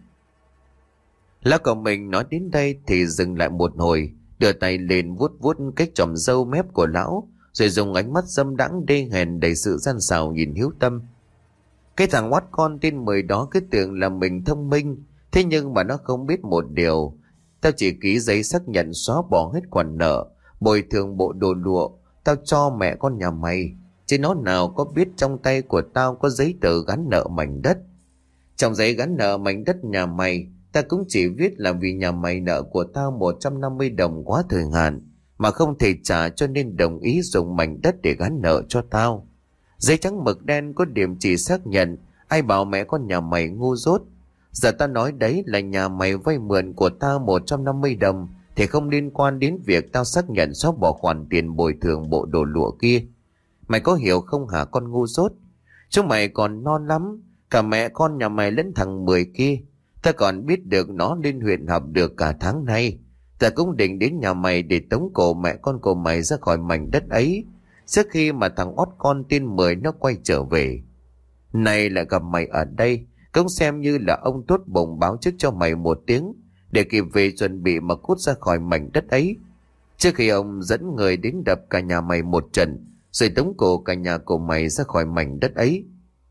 Lão của mình nói đến đây thì dừng lại một hồi, đưa tay lên vuốt vuốt cái chòm râu mép của lão, rồi dùng ánh mắt dâm đãng đê hèn đầy sự gian xảo nhìn Hiếu Tâm. Cái thằng oát con tên Mười đó cứ tưởng là mình thông minh, thế nhưng mà nó không biết một điều. Tao chỉ ký giấy xác nhận xóa bỏ hết khoản nợ, bồi thường bộ đồ lụa tao cho mẹ con nhà mày, chứ nó nào có biết trong tay của tao có giấy tờ gắn nợ mảnh đất. Trong giấy gắn nợ mảnh đất nhà mày, ta cũng chỉ viết là vì nhà mày nợ của tao một trăm năm mươi đồng quá thời hạn mà không thể trả, cho nên đồng ý dùng mảnh đất để gắn nợ cho tao. Giấy trắng mực đen có điểm chỉ xác nhận, ai bảo mẹ con nhà mày ngu dốt. Giờ ta nói đấy là nhà mày vay mượn của tao một trăm năm mươi đồng thì không liên quan đến việc tao xác nhận xóa bỏ khoản tiền bồi thường bộ đồ lụa kia. Mày có hiểu không hả con ngu dốt? Chúng mày còn non lắm, cả mẹ con nhà mày lẫn thằng Mười kia. Ta còn biết được nó lên huyện học được cả tháng nay. Ta cũng định đến nhà mày để tống cổ mẹ con của mày ra khỏi mảnh đất ấy, trước khi mà thằng ót con tên Mười nó quay trở về. Này lại gặp mày ở đây, cũng xem như là ông tốt bụng báo trước cho mày một tiếng, để kịp về chuẩn bị mà cút ra khỏi mảnh đất ấy, trước khi ông dẫn người đến đập cả nhà mày một trận, rồi tống cổ cả nhà của mày ra khỏi mảnh đất ấy.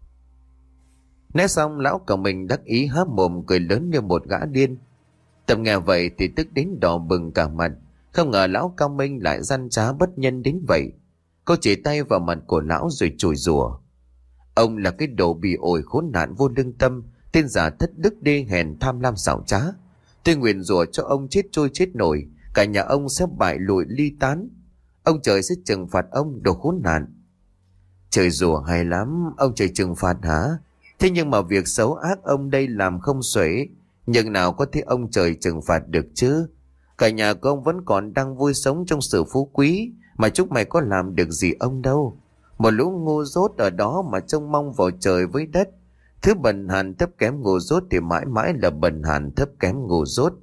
Nói xong lão của mình đắc ý há mồm cười lớn như một gã điên. Tâm nghe vậy thì tức đến đỏ bừng cả mặt, không ngờ lão Cao Minh lại gian trá bất nhân đến vậy. Cô chỉ tay vào mặt của lão rồi chửi rủa. Ông là cái đồ bỉ ổi khốn nạn vô lương tâm, tên giả thất đức đê hèn tham lam xảo trá. Tôi nguyền rủa cho ông chết trôi chết nổi, cả nhà ông sẽ bại lụi ly tán. Ông trời sẽ trừng phạt ông, đồ khốn nạn. Trời rủa hay lắm, ông trời trừng phạt hả? Thế nhưng mà việc xấu ác ông đây làm không xuể, nhưng nào có thể ông trời trừng phạt được chứ? Cả nhà của ông vẫn còn đang vui sống trong sự phú quý, mà chúng mày có làm được gì ông đâu. Một lũ ngu dốt ở đó mà trông mong vào trời với đất. Thứ bần hàn thấp kém ngu dốt thì mãi mãi là bần hàn thấp kém ngu dốt.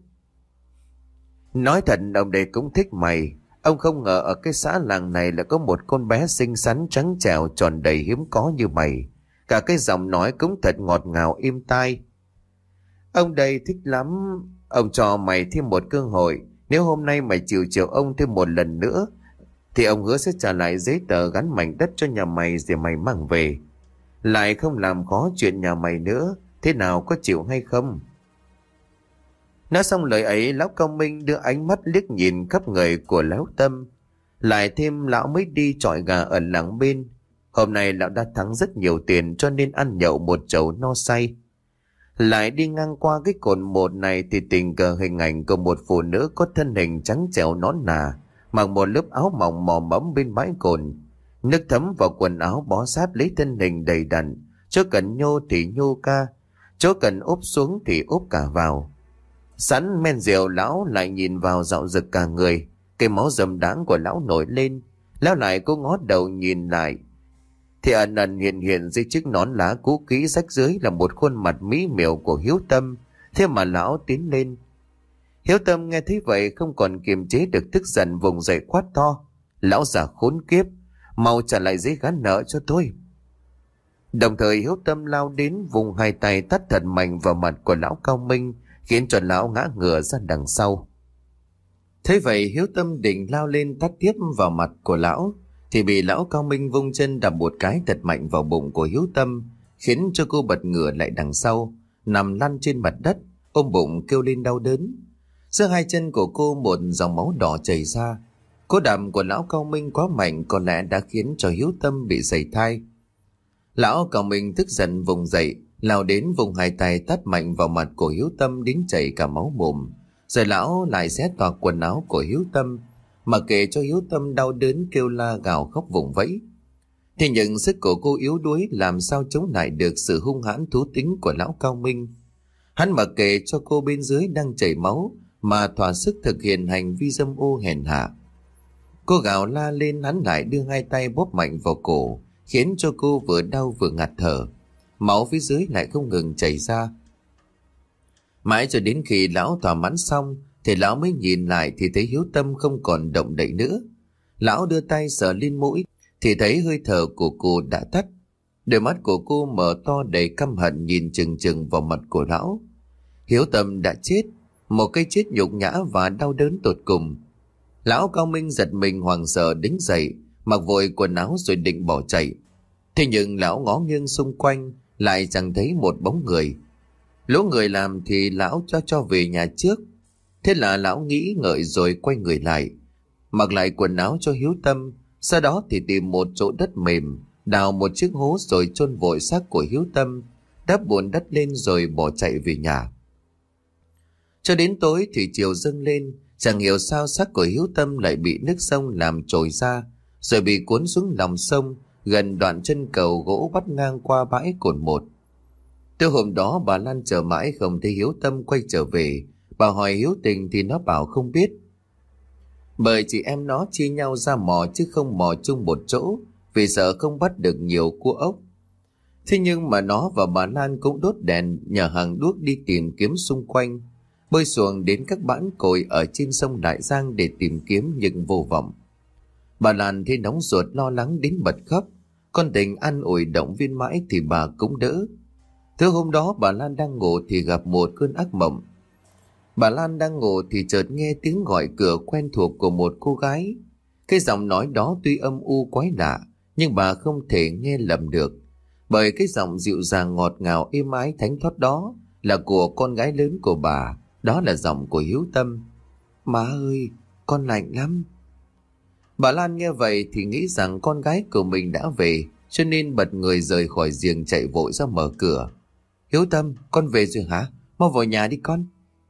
Nói thật ông đây cũng thích mày. Ông không ngờ ở cái xã làng này là có một con bé xinh xắn trắng trẻo tròn đầy hiếm có như mày. Cả cái giọng nói cũng thật ngọt ngào êm tai. Ông đây thích lắm. Ông cho mày thêm một cơ hội. Nếu hôm nay mày chịu chiều ông thêm một lần nữa thì ông hứa sẽ trả lại giấy tờ gắn mảnh đất cho nhà mày để mày mang về. Lại không làm khó chuyện nhà mày nữa. Thế nào, có chịu hay không? Nói xong lời ấy, lão Cao Minh đưa ánh mắt liếc nhìn khắp người của lão Tâm. Lại thêm lão mới đi chọi gà ở làng bên. Hôm nay lão đã thắng rất nhiều tiền cho nên ăn nhậu một chầu no say. Lại đi ngang qua cái cồn một này thì tình cờ hình ảnh của một phụ nữ có thân hình trắng trẻo nõn nà, mặc một lớp áo mỏng mò mẫm bên bãi cồn. Nước thấm vào quần áo bó sát lấy thân hình đầy đặn, chỗ cần nhô thì nhô ca, chỗ cần úp xuống thì úp cả vào. Sẵn men rượu, lão lại nhìn vào dạo rực cả người. Cái máu rầm đáng của lão nổi lên. Lão lại cố ngó đầu nhìn lại, thì ẩn ẩn hiện hiện dưới chiếc nón lá cũ kỹ rách dưới là một khuôn mặt mỹ miều của Hiếu Tâm. Thế mà lão tiến lên. Hiếu Tâm nghe thấy vậy không còn kiềm chế được tức giận, vùng dậy quát to: "Lão già khốn kiếp, mau trả lại giấy gán nợ cho tôi!" Đồng thời Hiếu Tâm lao đến vùng hai tay tát thật mạnh vào mặt của lão Cao Minh, khiến cho lão ngã ngửa ra đằng sau. Thế vậy Hiếu Tâm định lao lên tát tiếp vào mặt của lão, thì bị lão Cao Minh vung chân đập một cái thật mạnh vào bụng của Hiếu Tâm, khiến cho cô bật ngửa lại đằng sau, nằm lăn trên mặt đất, ôm bụng kêu lên đau đớn. Giữa hai chân của cô một dòng máu đỏ chảy ra. Cú đạp của lão Cao Minh quá mạnh, có lẽ đã khiến cho Hiếu Tâm bị sẩy thai. Lão Cao Minh tức giận vùng dậy, lao đến vùng hai tay tát mạnh vào mặt của Hiếu Tâm đến chảy cả máu mồm. Rồi lão lại xé toạc quần áo của Hiếu Tâm, mà kể cho Hiếu Tâm đau đớn kêu la gào khóc vùng vẫy. Thế nhưng sức của cô yếu đuối làm sao chống lại được sự hung hãn thú tính của lão Cao Minh. Hắn mặc kệ cho cô bên dưới đang chảy máu mà thỏa sức thực hiện hành vi dâm ô hèn hạ. Cô gào la lên, hắn lại đưa hai tay bóp mạnh vào cổ, khiến cho cô vừa đau vừa ngạt thở. Máu phía dưới lại không ngừng chảy ra. Mãi cho đến khi lão thỏa mãn xong thì lão mới nhìn lại thì thấy Hiếu Tâm không còn động đậy nữa. Lão đưa tay sờ lên mũi thì thấy hơi thở của cô đã tắt. Đôi mắt của cô mở to đầy căm hận nhìn chừng chừng vào mặt của lão. Hiếu Tâm đã chết, một cái chết nhục nhã và đau đớn tột cùng. Lão Cao Minh giật mình hoảng sợ đứng dậy, mặc vội quần áo rồi định bỏ chạy. Thế nhưng lão ngó nghiêng xung quanh lại chẳng thấy một bóng người. Lỗ người làm thì lão cho cho về nhà trước. Thế là lão nghĩ ngợi rồi quay người lại, mặc lại quần áo cho Hiếu Tâm. Sau đó thì tìm một chỗ đất mềm, đào một chiếc hố rồi chôn vội xác của Hiếu Tâm, đắp bùn đất lên rồi bỏ chạy về nhà. Cho đến tối thì chiều dâng lên, chẳng hiểu sao xác của Hiếu Tâm lại bị nước sông làm trồi ra, rồi bị cuốn xuống lòng sông gần đoạn chân cầu gỗ bắt ngang qua bãi cồn một. Từ hôm đó bà Lan chờ mãi không thấy Hiếu Tâm quay trở về. Bà hỏi Hiếu Tình thì nó bảo không biết, bởi chị em nó chia nhau ra mò chứ không mò chung một chỗ, vì sợ không bắt được nhiều cua ốc. Thế nhưng mà nó và bà Lan cũng đốt đèn nhờ hàng đuốc đi tìm kiếm xung quanh, bơi xuồng đến các bãi cồi ở trên sông Đại Giang để tìm kiếm nhưng vô vọng. Bà Lan thấy nóng ruột lo lắng đến bật khóc. Con Tình an ủi động viên mãi thì bà cũng đỡ. Thứ hôm đó bà Lan đang ngủ thì gặp một cơn ác mộng. Bà Lan đang ngủ thì chợt nghe tiếng gọi cửa quen thuộc của một cô gái. Cái giọng nói đó tuy âm u quái lạ, nhưng bà không thể nghe lầm được, bởi cái giọng dịu dàng ngọt ngào êm ái thánh thót đó là của con gái lớn của bà. Đó là giọng của Hiếu Tâm. "Má ơi, con lạnh lắm." Bà Lan nghe vậy thì nghĩ rằng con gái của mình đã về, cho nên bật người rời khỏi giường chạy vội ra mở cửa. "Hiếu Tâm, con về rồi hả? Mau vào nhà đi con."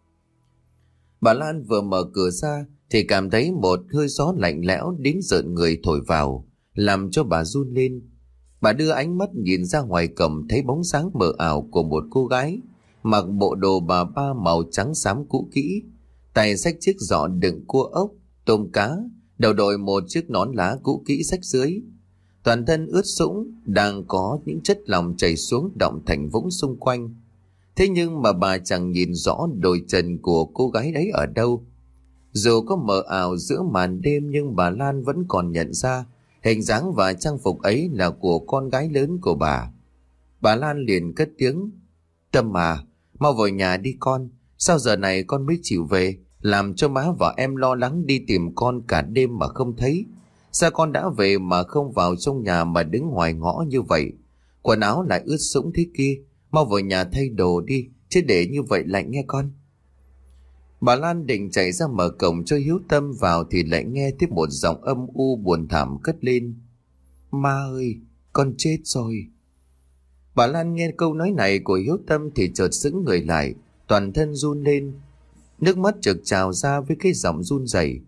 Bà Lan vừa mở cửa ra thì cảm thấy một hơi gió lạnh lẽo đến rợn người thổi vào, làm cho bà run lên. Bà đưa ánh mắt nhìn ra ngoài cổng, thấy bóng dáng mờ ảo của một cô gái mặc bộ đồ bà ba màu trắng xám cũ kỹ, tay xách chiếc giỏ đựng cua ốc, tôm cá, đầu đội một chiếc nón lá cũ kỹ xách dưới. Toàn thân ướt sũng, đang có những chất lỏng chảy xuống đọng thành vũng xung quanh. Thế nhưng mà bà chẳng nhìn rõ đôi chân của cô gái ấy ở đâu. Dù có mờ ảo giữa màn đêm nhưng bà Lan vẫn còn nhận ra hình dáng và trang phục ấy là của con gái lớn của bà. Bà Lan liền cất tiếng: "Tâm à, mau vào nhà đi con. Sao giờ này con mới chịu về, làm cho má và em lo lắng đi tìm con cả đêm mà không thấy. Sao con đã về mà không vào trong nhà mà đứng ngoài ngõ như vậy? Quần áo lại ướt sũng thế kia. Mau vào nhà thay đồ đi, chứ để như vậy lạnh nghe con." Bà Lan định chạy ra mở cổng cho Hiếu Tâm vào thì lại nghe tiếp một giọng âm u buồn thảm cất lên: "Ma ơi, con chết rồi." Bà Lan nghe câu nói này của Hiếu Tâm thì chợt sững người lại, toàn thân run lên. Nước mắt trực trào ra với cái giọng run rẩy.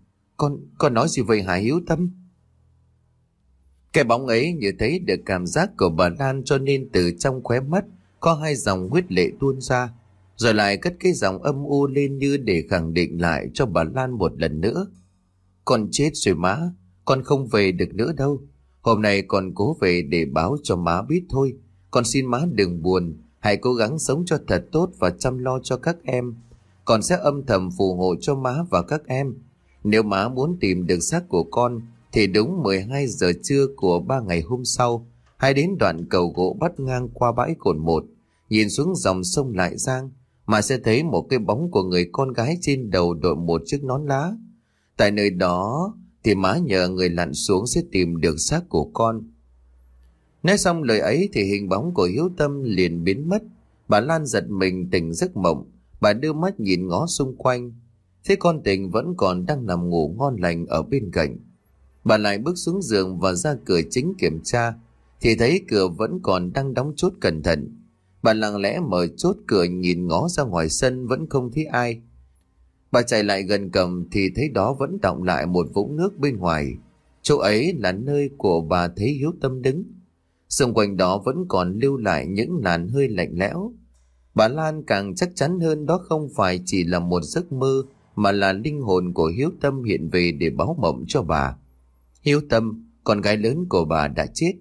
con, con nói gì vậy hả Hiếu Tâm? Cái bóng ấy như thấy được cảm giác của bà Lan, cho nên từ trong khóe mắt có hai dòng huyết lệ tuôn ra, rồi lại cất cái dòng âm u lên như để khẳng định lại cho bà Lan một lần nữa. Con chết rồi má, con không về được nữa đâu. Hôm nay con cố về để báo cho má biết thôi. Con xin má đừng buồn, hãy cố gắng sống cho thật tốt và chăm lo cho các em. Con sẽ âm thầm phù hộ cho má và các em. Nếu má muốn tìm được xác của con thì đúng mười hai giờ trưa của ba ngày hôm sau, hãy đến đoạn cầu gỗ bắt ngang qua bãi cồn một, nhìn xuống dòng sông Lại Giang mà sẽ thấy một cái bóng của người con gái trên đầu đội một chiếc nón lá. Tại nơi đó thì má nhờ người lặn xuống sẽ tìm được xác của con. Nói xong lời ấy thì hình bóng của Hiếu Tâm liền biến mất. Bà Lan giật mình tỉnh giấc mộng. Bà đưa mắt nhìn ngó xung quanh, thấy con Tình vẫn còn đang nằm ngủ ngon lành ở bên cạnh. Bà lại bước xuống giường và ra cửa chính kiểm tra, thì thấy cửa vẫn còn đang đóng chốt cẩn thận. Bà lặng lẽ mở chốt cửa, nhìn ngó ra ngoài sân vẫn không thấy ai. Bà chạy lại gần cầm thì thấy đó vẫn đọng lại một vũng nước bên ngoài. Chỗ ấy là nơi của bà thấy Hiếu Tâm đứng. Xung quanh đó vẫn còn lưu lại những làn hơi lạnh lẽo. Bà Lan càng chắc chắn hơn đó không phải chỉ là một giấc mơ, mà là linh hồn của Hiếu Tâm hiện về để báo mộng cho bà. Hiếu Tâm, con gái lớn của bà đã chết.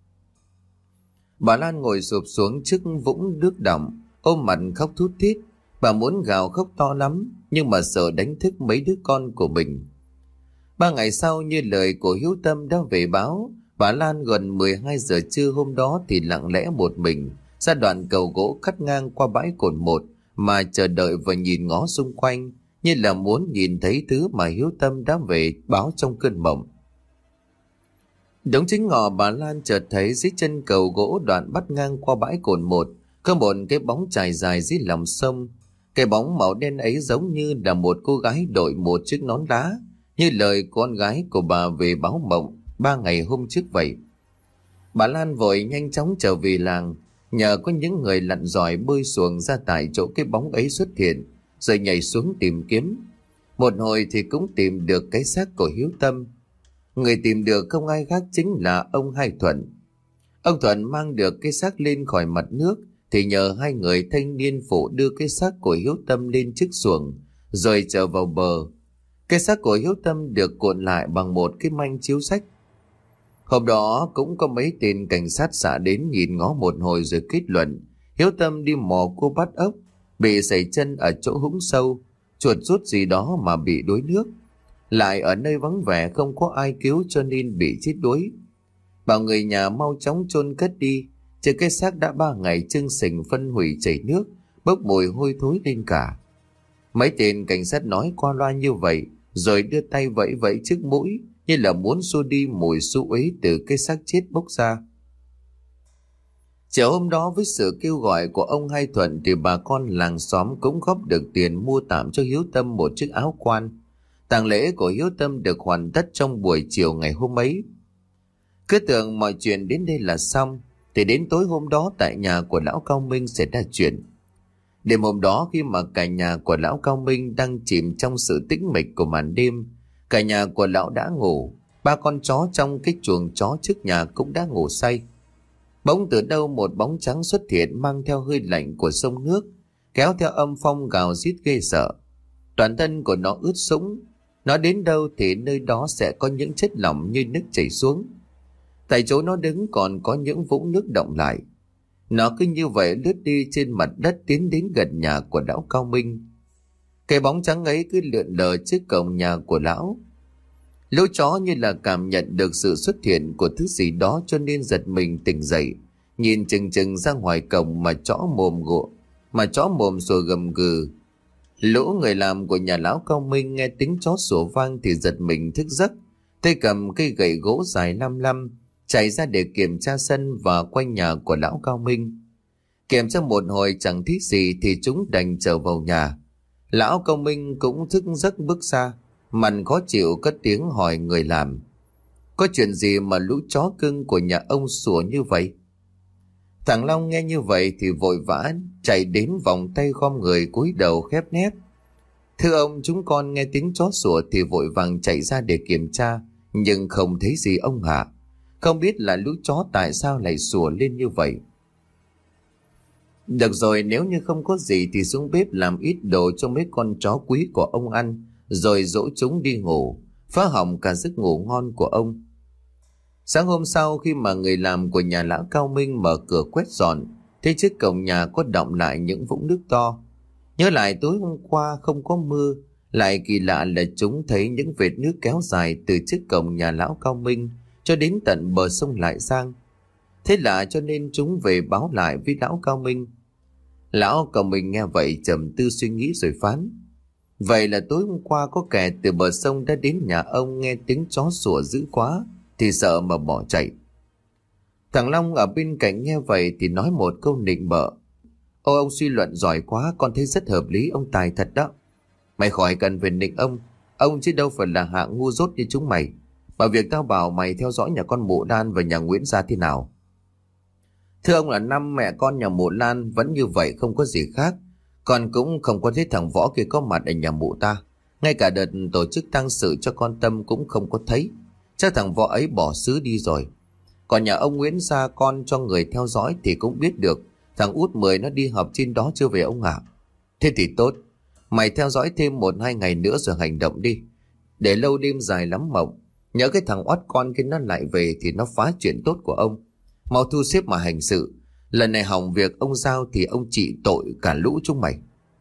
Bà Lan ngồi sụp xuống trước vũng nước đọng, ôm mặt khóc thút thít. Bà muốn gào khóc to lắm, nhưng mà sợ đánh thức mấy đứa con của mình. Ba ngày sau, như lời của Hiếu Tâm đã về báo, bà Lan gần mười hai giờ trưa hôm đó thì lặng lẽ một mình ra đoạn cầu gỗ cắt ngang qua bãi cồn một mà chờ đợi và nhìn ngó xung quanh, như là muốn nhìn thấy thứ mà Hiếu Tâm đã về báo trong cơn mộng. Đúng chính ngọ, bà Lan chợt thấy dưới chân cầu gỗ đoạn bắt ngang qua bãi cồn một có một cái bóng trải dài dưới lòng sông. Cái bóng màu đen ấy giống như là một cô gái đội một chiếc nón lá, như lời con gái của bà về báo mộng ba ngày hôm trước vậy. Bà Lan vội nhanh chóng trở về làng, nhờ có những người lặn giỏi bơi xuồng ra tại chỗ cái bóng ấy xuất hiện, rồi nhảy xuống tìm kiếm. Một hồi thì cũng tìm được cái xác của Hiếu Tâm. Người tìm được không ai khác chính là ông Hai Thuận. Ông Thuận mang được cái xác lên khỏi mặt nước thì nhờ hai người thanh niên phụ đưa cái xác của Hiếu Tâm lên chiếc xuồng rồi trở vào bờ. Cái xác của Hiếu Tâm được cuộn lại bằng một cái manh chiếu sách. Hôm đó cũng có mấy tên cảnh sát xã đến nhìn ngó một hồi rồi kết luận Hiếu Tâm đi mò cua bắt ốc, bị sẩy chân ở chỗ hũng sâu, chuột rút gì đó mà bị đuối nước. Lại ở nơi vắng vẻ không có ai cứu cho nên bị chết đuối. Bảo người nhà mau chóng chôn cất đi, chứ cái xác đã ba ngày chưng sình phân hủy chảy nước, bốc mùi hôi thối lên cả. Mấy tên cảnh sát nói qua loa như vậy, rồi đưa tay vẫy vẫy trước mũi, như là muốn xua đi mùi xú uế từ cái xác chết bốc ra. Chiều hôm đó, với sự kêu gọi của ông Hai Thuận thì bà con làng xóm cũng góp được tiền mua tạm cho Hiếu Tâm một chiếc áo quan. Tang lễ của Hiếu Tâm được hoàn tất trong buổi chiều ngày hôm ấy. Cứ tưởng mọi chuyện đến đây là xong, thì đến tối hôm đó tại nhà của lão Cao Minh xảy ra chuyện. Đêm hôm đó, khi mà cả nhà của lão Cao Minh đang chìm trong sự tĩnh mịch của màn đêm, cả nhà của lão đã ngủ, ba con chó trong cái chuồng chó trước nhà cũng đã ngủ say. Bỗng từ đâu một bóng trắng xuất hiện mang theo hơi lạnh của sông nước, kéo theo âm phong gào rít ghê sợ. Toàn thân của nó ướt sũng, nó đến đâu thì nơi đó sẽ có những chất lỏng như nước chảy xuống. Tại chỗ nó đứng còn có những vũng nước đọng lại. Nó cứ như vậy lướt đi trên mặt đất tiến đến gần nhà của lão Cao Minh. Cái bóng trắng ấy cứ lượn lờ trước cổng nhà của lão. Lũ chó như là cảm nhận được sự xuất hiện của thứ gì đó cho nên giật mình tỉnh dậy, nhìn chừng chừng ra ngoài cổng mà chó mồm gộ, mà chó mồm sủa gầm gừ. Lũ người làm của nhà lão Cao Minh nghe tiếng chó sủa vang thì giật mình thức giấc, tay cầm cây gậy gỗ dài lăm lăm chạy ra để kiểm tra sân và quanh nhà của lão Cao Minh. Kiểm tra một hồi chẳng thấy gì thì chúng đành trở vào nhà. Lão Cao Minh cũng thức giấc bước ra, mặt khó chịu cất tiếng hỏi người làm: có chuyện gì mà lũ chó cưng của nhà ông sủa như vậy? Thằng Long nghe như vậy thì vội vã chạy đến vòng tay khom người cúi đầu khép nép. Thưa ông, chúng con nghe tiếng chó sủa thì vội vàng chạy ra để kiểm tra, nhưng không thấy gì ông ạ. Không biết là lũ chó tại sao lại sủa lên như vậy. Được rồi, nếu như không có gì thì xuống bếp làm ít đồ cho mấy con chó quý của ông ăn, rồi dỗ chúng đi ngủ, phá hỏng cả giấc ngủ ngon của ông. Sáng hôm sau, khi mà người làm của nhà lão Cao Minh mở cửa quét dọn, thấy trước cổng nhà có đọng lại những vũng nước to. Nhớ lại tối hôm qua không có mưa, lại kỳ lạ là chúng thấy những vệt nước kéo dài từ trước cổng nhà lão Cao Minh cho đến tận bờ sông Lại Giang. Thế lạ cho nên chúng về báo lại với lão Cao Minh. Lão Cao Minh nghe vậy trầm tư suy nghĩ rồi phán: vậy là tối hôm qua có kẻ từ bờ sông đã đến nhà ông, nghe tiếng chó sủa dữ quá thì sợ mà bỏ chạy. Thằng Long ở bên cạnh nghe vậy thì nói một câu nịnh bợ: Ô, ông suy luận giỏi quá, con thấy rất hợp lý, ông tài thật đó. Mày khỏi cần phải nịnh ông, ông chứ đâu phải là hạng ngu dốt như chúng mày. Mà việc tao bảo mày theo dõi nhà con Mụ Lan và nhà Nguyễn gia thế nào? Thưa ông, là năm mẹ con nhà Mụ Lan vẫn như vậy, không có gì khác. Con cũng không có thấy thằng Võ kia có mặt ở nhà mụ ta. Ngay cả đợt tổ chức tang sự cho con Tâm cũng không có thấy. Chắc thằng Võ ấy bỏ xứ đi rồi. Còn nhà ông Nguyễn gia con cho người theo dõi thì cũng biết được thằng út Mười nó đi họp trên đó chưa về ông ạ. Thế thì tốt, mày theo dõi thêm một hai ngày nữa rồi hành động đi. Để lâu đêm dài lắm mộng. Nhớ cái thằng oát con kia nó lại về thì nó phá chuyện tốt của ông. Mau thu xếp mà hành sự. Lần này hỏng việc ông giao thì ông trị tội cả lũ chúng mày.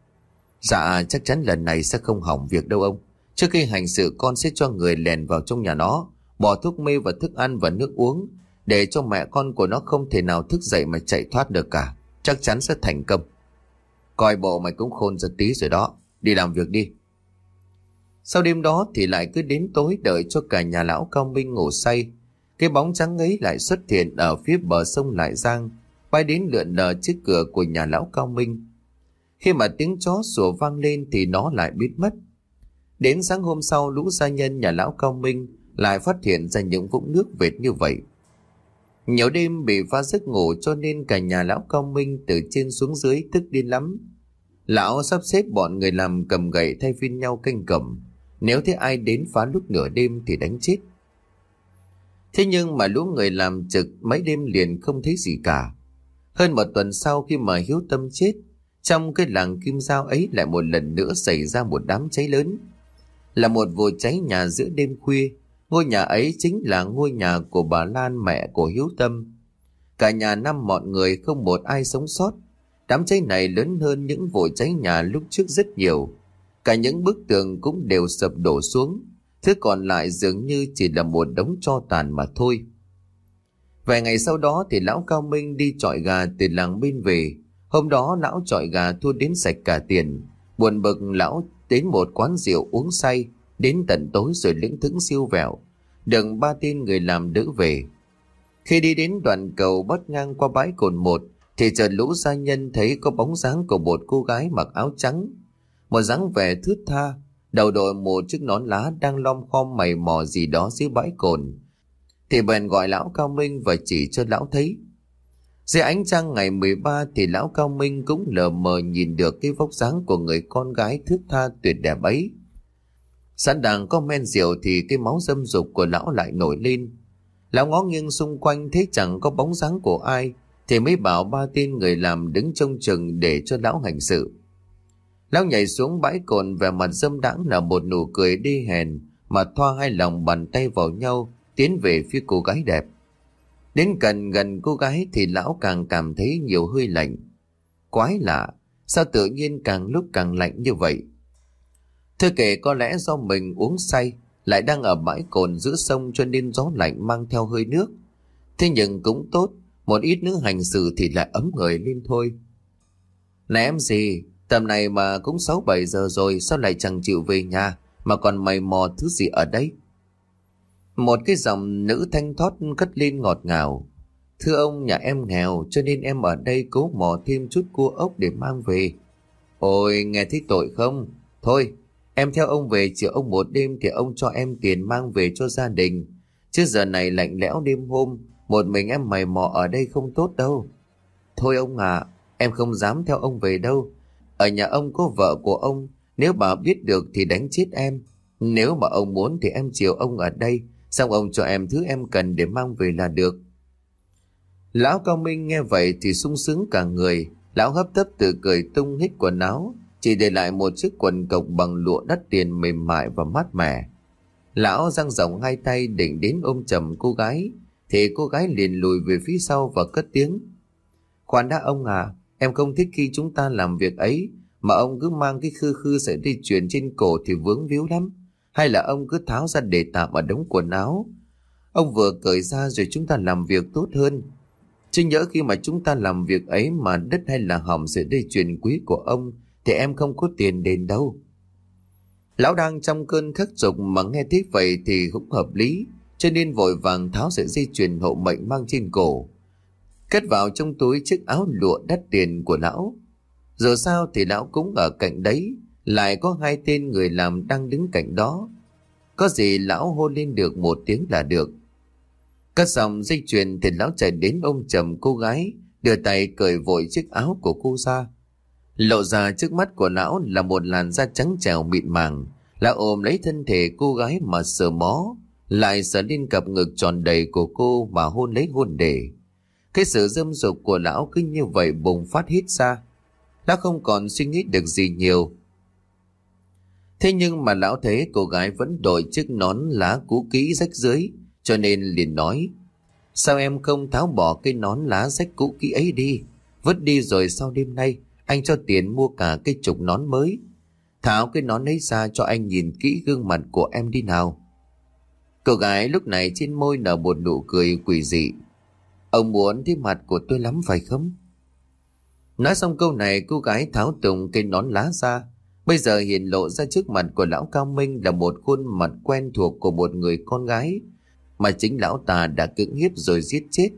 Dạ, chắc chắn lần này sẽ không hỏng việc đâu ông. Trước khi hành sự con sẽ cho người lèn vào trong nhà nó, bỏ thuốc mê vào thức ăn và nước uống, để cho mẹ con của nó không thể nào thức dậy mà chạy thoát được cả. Chắc chắn sẽ thành công. Coi bộ mày cũng khôn ra tí rồi đó. Đi làm việc đi. Sau đêm đó thì lại cứ đến tối đợi cho cả nhà lão Cao Minh ngủ say. Cái bóng trắng ấy lại xuất hiện ở phía bờ sông Lại Giang, bay đến lượn lờ trước cửa của nhà lão Cao Minh. Khi mà tiếng chó sủa vang lên thì nó lại biến mất. Đến sáng hôm sau, lũ gia nhân nhà lão Cao Minh lại phát hiện ra những vũng nước vệt như vậy. Nhiều đêm bị phá giấc ngủ cho nên cả nhà lão Cao Minh từ trên xuống dưới tức điên lắm. Lão sắp xếp bọn người làm cầm gậy thay phiên nhau canh cổng, nếu thấy ai đến phá lúc nửa đêm thì đánh chết. Thế nhưng mà lũ người làm trực mấy đêm liền không thấy gì cả. Hơn một tuần sau, khi mà Hiếu Tâm chết, trong cái làng Kim Giao ấy lại một lần nữa xảy ra một đám cháy lớn. Là một vụ cháy nhà giữa đêm khuya. Ngôi nhà ấy chính là ngôi nhà của bà Lan, mẹ của Hiếu Tâm. Cả nhà năm mọi người không một ai sống sót. Đám cháy này lớn hơn những vụ cháy nhà lúc trước rất nhiều. Cả những bức tường cũng đều sập đổ xuống. Thứ còn lại dường như chỉ là một đống tro tàn mà thôi. Vài ngày sau đó thì lão Cao Minh đi chọi gà từ làng bên về. Hôm đó lão chọi gà thua đến sạch cả tiền. Buồn bực, lão đến một quán rượu uống say đến tận tối rồi lững thững siêu vẹo, đừng ba tên người làm đỡ về. Khi đi đến đoạn cầu bắt ngang qua bãi cồn một thì chợt lũ gia nhân thấy có bóng dáng của một cô gái mặc áo trắng, một dáng vẻ thướt tha, đầu đội một chiếc nón lá, đang lom khom mày mò gì đó dưới bãi cồn. Thì bèn gọi lão Cao Minh và chỉ cho lão thấy. Dưới ánh trăng ngày mười ba thì lão Cao Minh cũng lờ mờ nhìn được cái vóc dáng của người con gái thướt tha tuyệt đẹp ấy. Sẵn đang có men rượu thì cái máu dâm dục của lão lại nổi lên. Lão ngó nghiêng xung quanh thấy chẳng có bóng dáng của ai, thì mới bảo ba tên người làm đứng trông chừng để cho lão hành sự. Lão nhảy xuống bãi cồn, vẻ mặt dâm đãng là một nụ cười đê hèn mà thoa hai lòng bàn tay vào nhau, tiến về phía cô gái đẹp. Đến gần gần cô gái thì lão càng cảm thấy nhiều hơi lạnh. Quái lạ, sao tự nhiên càng lúc càng lạnh như vậy? Thưa kể có lẽ do mình uống say, lại đang ở bãi cồn giữa sông cho nên gió lạnh mang theo hơi nước. Thế nhưng cũng tốt, một ít nữa hành xử thì lại ấm người lên thôi. Này em gì, tầm này mà cũng sáu bảy giờ rồi, sao lại chẳng chịu về nhà mà còn mày mò thứ gì ở đây? Một cái giọng nữ thanh thoát cất lên ngọt ngào. Thưa ông, nhà em nghèo cho nên em ở đây cố mò thêm chút cua ốc để mang về. Ôi, nghe thấy tội không? Thôi, em theo ông về, chiều ông một đêm thì ông cho em tiền mang về cho gia đình. Chứ giờ này lạnh lẽo đêm hôm, một mình em mày mò ở đây không tốt đâu. Thôi ông à, em không dám theo ông về đâu. Ở nhà ông có vợ của ông, Nếu bà biết được thì đánh chết em. Nếu mà ông muốn thì em chiều ông ở đây, xong ông cho em thứ em cần để mang về là được. Lão Cao Minh nghe vậy thì sung sướng cả người. Lão hấp tấp tự cởi tung hết quần áo, chỉ để lại một chiếc quần cộc bằng lụa đắt tiền mềm mại và mát mẻ. Lão dang rộng hai tay định đến ôm chầm cô gái, thì cô gái liền lùi về phía sau và cất tiếng: Khoan đã ông à, em không thích khi chúng ta làm việc ấy, mà ông cứ mang cái khư khư sợi dây chuyền trên cổ thì vướng víu lắm. Hay là ông cứ tháo ra để tạm ở đống quần áo. Ông vừa cởi ra rồi chúng ta làm việc tốt hơn. Chứ nhỡ khi mà chúng ta làm việc ấy mà đứt hay là hỏng sợi dây chuyền quý của ông thì em không có tiền đền đâu. Lão đang trong cơn khắc dục mà nghe thấy vậy thì cũng hợp lý, cho nên vội vàng tháo sợi dây chuyền hộ mệnh mang trên cổ, cất vào trong túi chiếc áo lụa đắt tiền của lão. Giờ sao thì lão cũng ở cạnh đấy, lại có hai tên người làm đang đứng cạnh đó. Có gì lão hô lên được một tiếng là được. Cất xong dây chuyền thì lão chạy đến ôm chầm cô gái, đưa tay cởi vội chiếc áo của cô ra. Lộ ra trước mắt của lão là một làn da trắng trẻo mịn màng. Lão ôm lấy thân thể cô gái mà sờ mó, lại sờ lên cặp ngực tròn đầy của cô mà hôn lấy hôn để. Cái sự dâm dục của lão cứ như vậy bùng phát hết ra. Lão không còn suy nghĩ được gì nhiều. Thế nhưng mà lão thấy cô gái vẫn đội chiếc nón lá cũ kỹ rách rưới, cho nên liền nói: Sao em không tháo bỏ cái nón lá rách cũ kỹ ấy đi? Vứt đi rồi sau đêm nay anh cho tiền mua cả cái chục nón mới. Tháo cái nón ấy ra cho anh nhìn kỹ gương mặt của em đi nào. Cô gái lúc này trên môi nở một nụ cười quỷ dị. Ông muốn thấy mặt của tôi lắm phải không? Nói xong câu này, cô gái tháo tùng cái nón lá ra. Bây giờ hiện lộ ra trước mặt của lão Cao Minh là một khuôn mặt quen thuộc của một người con gái mà chính lão ta đã cưỡng hiếp rồi giết chết.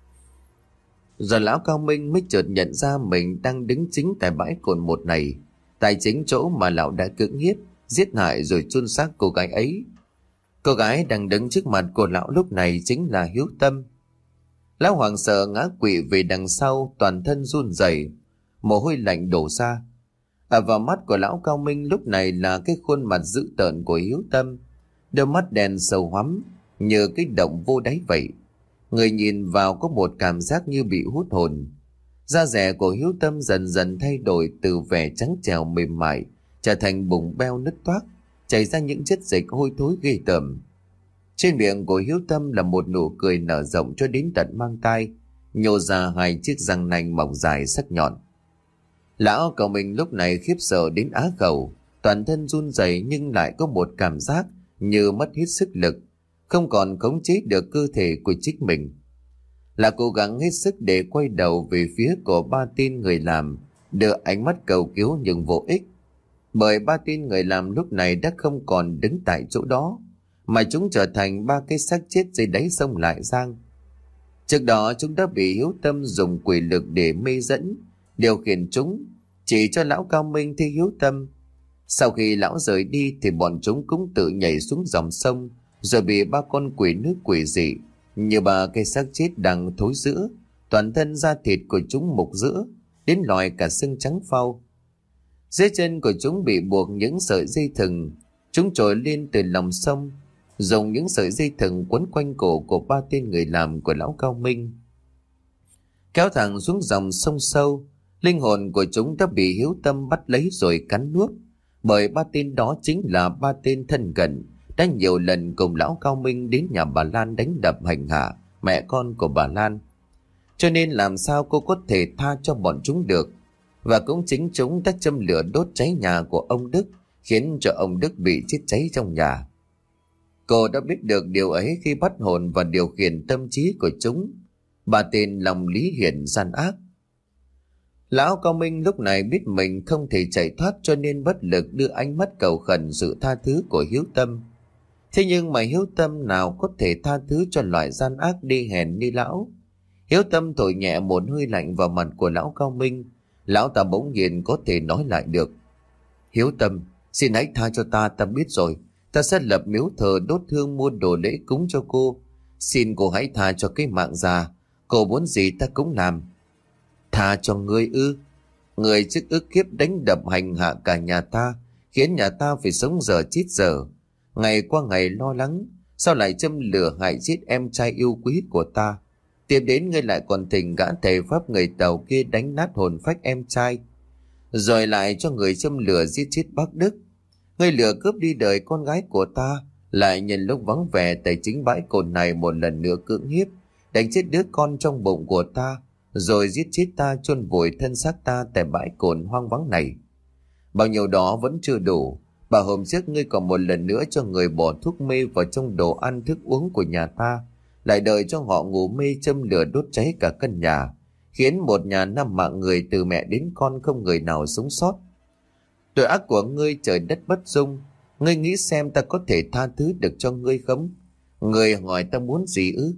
Giờ lão Cao Minh mới chợt nhận ra mình đang đứng chính tại bãi cồn một này, tại chính chỗ mà lão đã cưỡng hiếp, giết hại rồi chôn xác cô gái ấy. Cô gái đang đứng trước mặt của lão lúc này chính là Hiếu Tâm. Lão hoảng sợ ngã quỵ về đằng sau, toàn thân run rẩy, mồ hôi lạnh đổ ra. Ở vào mắt của lão Cao Minh lúc này là cái khuôn mặt dữ tợn của Hiếu Tâm, đôi mắt đen sâu hoắm như cái động vô đáy vậy. Người nhìn vào có một cảm giác như bị hút hồn. Da dẻ của Hiếu Tâm dần dần thay đổi từ vẻ trắng trẻo mềm mại trở thành bùng beo nứt toác, chảy ra những chất dịch hôi thối ghê tởm. Trên miệng của Hiếu Tâm là một nụ cười nở rộng cho đến tận mang tai, nhô ra hai chiếc răng nanh mỏng dài sắc nhọn. Lão Cao Minh lúc này khiếp sợ đến á khẩu, toàn thân run rẩy nhưng lại có một cảm giác như mất hết sức lực, không còn khống chế được cơ thể của chính mình. Là cố gắng hết sức để quay đầu về phía của ba tên người làm, đưa ánh mắt cầu cứu nhưng vô ích, bởi ba tên người làm lúc này đã không còn đứng tại chỗ đó, mà chúng trở thành ba cái xác chết dưới đáy sông Lại Giang. Trước đó chúng đã bị Hiếu Tâm dùng quỷ lực để mê dẫn, điều khiển chúng, chỉ cho lão Cao Minh thi Hiếu Tâm. Sau khi lão rời đi thì bọn chúng cũng tự nhảy xuống dòng sông, rồi bị ba con quỷ nước quỷ dị như ba cái xác chết đang thối rữa, toàn thân da thịt của chúng mục rữa đến lòi cả xương trắng phau. Dưới chân của chúng bị buộc những sợi dây thừng, chúng trồi lên từ lòng sông, dùng những sợi dây thừng quấn quanh cổ của ba tên người làm của lão Cao Minh, kéo thẳng xuống dòng sông sâu. Linh hồn của chúng đã bị Hiếu Tâm bắt lấy rồi cắn nuốt, bởi ba tên đó chính là ba tên thân cận đã nhiều lần cùng lão Cao Minh đến nhà bà Lan đánh đập hành hạ mẹ con của bà Lan. Cho nên làm sao cô có thể tha cho bọn chúng được. Và cũng chính chúng đã châm lửa đốt cháy nhà của ông Đức, khiến cho ông Đức bị chết cháy trong nhà. Cô đã biết được điều ấy khi bắt hồn và điều khiển tâm trí của chúng. Bà tên lòng lý hiển gian ác. Lão Cao Minh lúc này biết mình không thể chạy thoát, cho nên bất lực đưa ánh mắt cầu khẩn sự tha thứ của Hiếu Tâm. Thế nhưng mà Hiếu Tâm nào có thể tha thứ cho loại gian ác đi hèn như lão. Hiếu Tâm thổi nhẹ một hơi lạnh vào mặt của lão Cao Minh. Lão ta bỗng nhiên có thể nói lại được. Hiếu Tâm, xin hãy tha cho ta, ta biết rồi. Ta sẽ lập miếu thờ đốt hương mua đồ lễ cúng cho cô. Xin cô hãy tha cho cái mạng già. Cô muốn gì ta cũng làm. Tha cho ngươi ư? Người trước ức hiếp đánh đập hành hạ cả nhà ta, khiến nhà ta phải sống giờ chết giờ. Ngày qua ngày lo lắng, sao lại châm lửa hại giết em trai yêu quý của ta? Tiếp đến ngươi lại còn thỉnh gã thầy pháp người Tàu kia đánh nát hồn phách em trai, rồi lại cho người châm lửa giết chết bác Đức. Ngươi lừa cướp đi đời con gái của ta, lại nhân lúc vắng vẻ tại chính bãi cồn này một lần nữa cưỡng hiếp, đánh chết đứa con trong bụng của ta, rồi giết chết ta, chôn vùi thân xác ta tại bãi cồn hoang vắng này. Bao nhiêu đó vẫn chưa đủ. Bà hôm trước ngươi còn một lần nữa cho người bỏ thuốc mê vào trong đồ ăn thức uống của nhà ta, lại đợi cho họ ngủ mê châm lửa đốt cháy cả căn nhà, khiến một nhà năm mạng người từ mẹ đến con không người nào sống sót. Tội ác của ngươi trời đất bất dung, ngươi nghĩ xem ta có thể tha thứ được cho ngươi không? Ngươi hỏi ta muốn gì ư?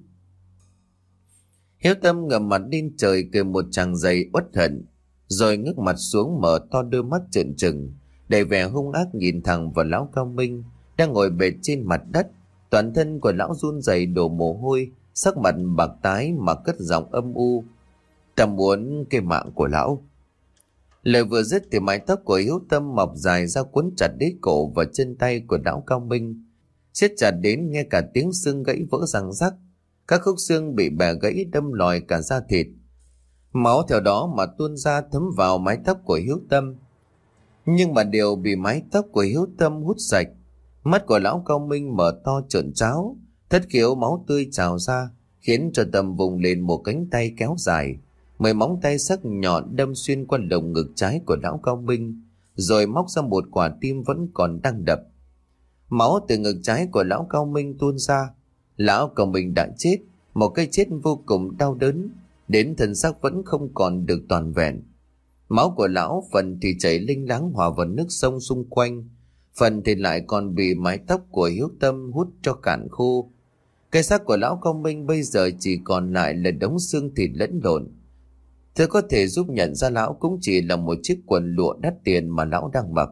Hiếu Tâm ngẩng mặt lên trời cười một tràng dày uất hận, rồi ngước mặt xuống mở to đôi mắt trợn trừng, đầy vẻ hung ác nhìn thẳng vào lão Cao Minh đang ngồi bệt trên mặt đất. Toàn thân của lão run rẩy đổ mồ hôi, sắc mặt bạc tái mà cất giọng âm u: "Ta muốn cái mạng của lão." Lời vừa dứt thì mái tóc của Hiếu Tâm mọc dài ra quấn chặt đế cổ và chân tay của lão Cao Minh, siết chặt đến nghe cả tiếng xương gãy vỡ răng rắc. Các khúc xương bị bẻ gãy đâm lòi cả da thịt, máu theo đó mà tuôn ra thấm vào mái tóc của Hiếu Tâm. Nhưng mà điều bị mái tóc của Hiếu Tâm hút sạch. Mắt của lão Cao Minh mở to trợn tráo, thất khiếu máu tươi trào ra, khiến cho Tâm vùng lên một cánh tay kéo dài, mười móng tay sắc nhọn đâm xuyên qua lồng ngực trái của lão Cao Minh, rồi móc ra một quả tim vẫn còn đang đập. Máu từ ngực trái của lão Cao Minh tuôn ra. Lão Cao Minh đã chết, một cái chết vô cùng đau đớn, đến thân xác vẫn không còn được toàn vẹn. Máu của lão phần thì chảy linh láng hòa vào nước sông xung quanh, phần thì lại còn bị mái tóc của Hiếu Tâm hút cho cạn khô. Cái xác của lão Cao Minh bây giờ chỉ còn lại là đống xương thịt lẫn lộn. Thứ có thể giúp nhận ra lão cũng chỉ là một chiếc quần lụa đắt tiền mà lão đang mặc.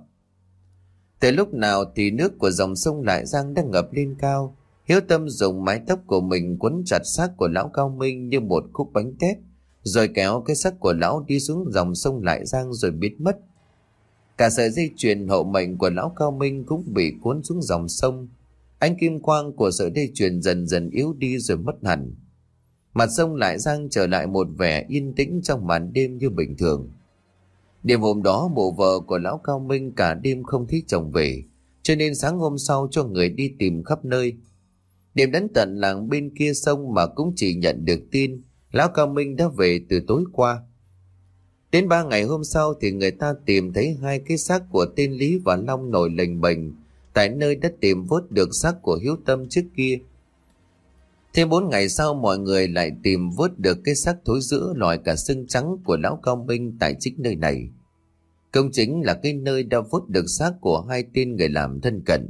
Từ lúc nào thì nước của dòng sông Lại Giang đang ngập lên cao. Hiếu Tâm dùng mái tóc của mình quấn chặt xác của lão Cao Minh như một khúc bánh tét, rồi kéo cái xác của lão đi xuống dòng sông Lại Giang rồi biến mất. Cả sợi dây chuyền hậu mệnh của lão Cao Minh cũng bị cuốn xuống dòng sông. Ánh kim quang của sợi dây chuyền dần dần yếu đi rồi mất hẳn. Mặt sông Lại Giang trở lại một vẻ yên tĩnh trong màn đêm như bình thường. Đêm hôm đó mộ vợ của lão Cao Minh cả đêm không thấy chồng về, cho nên sáng hôm sau cho người đi tìm khắp nơi. Đêm đến tận làng bên kia sông mà cũng chỉ nhận được tin lão Cao Minh đã về từ tối qua. Đến ba ngày hôm sau thì người ta tìm thấy hai cái xác của tên Lý và Long nổi lềnh bềnh tại nơi đã tìm vớt được xác của Hiếu Tâm trước kia. Thêm bốn ngày sau mọi người lại tìm vớt được cái xác thối rữa lòi cả xương trắng của lão Cao Minh tại chính nơi này. Công chính là cái nơi đã vớt được xác của hai tên người làm thân cận.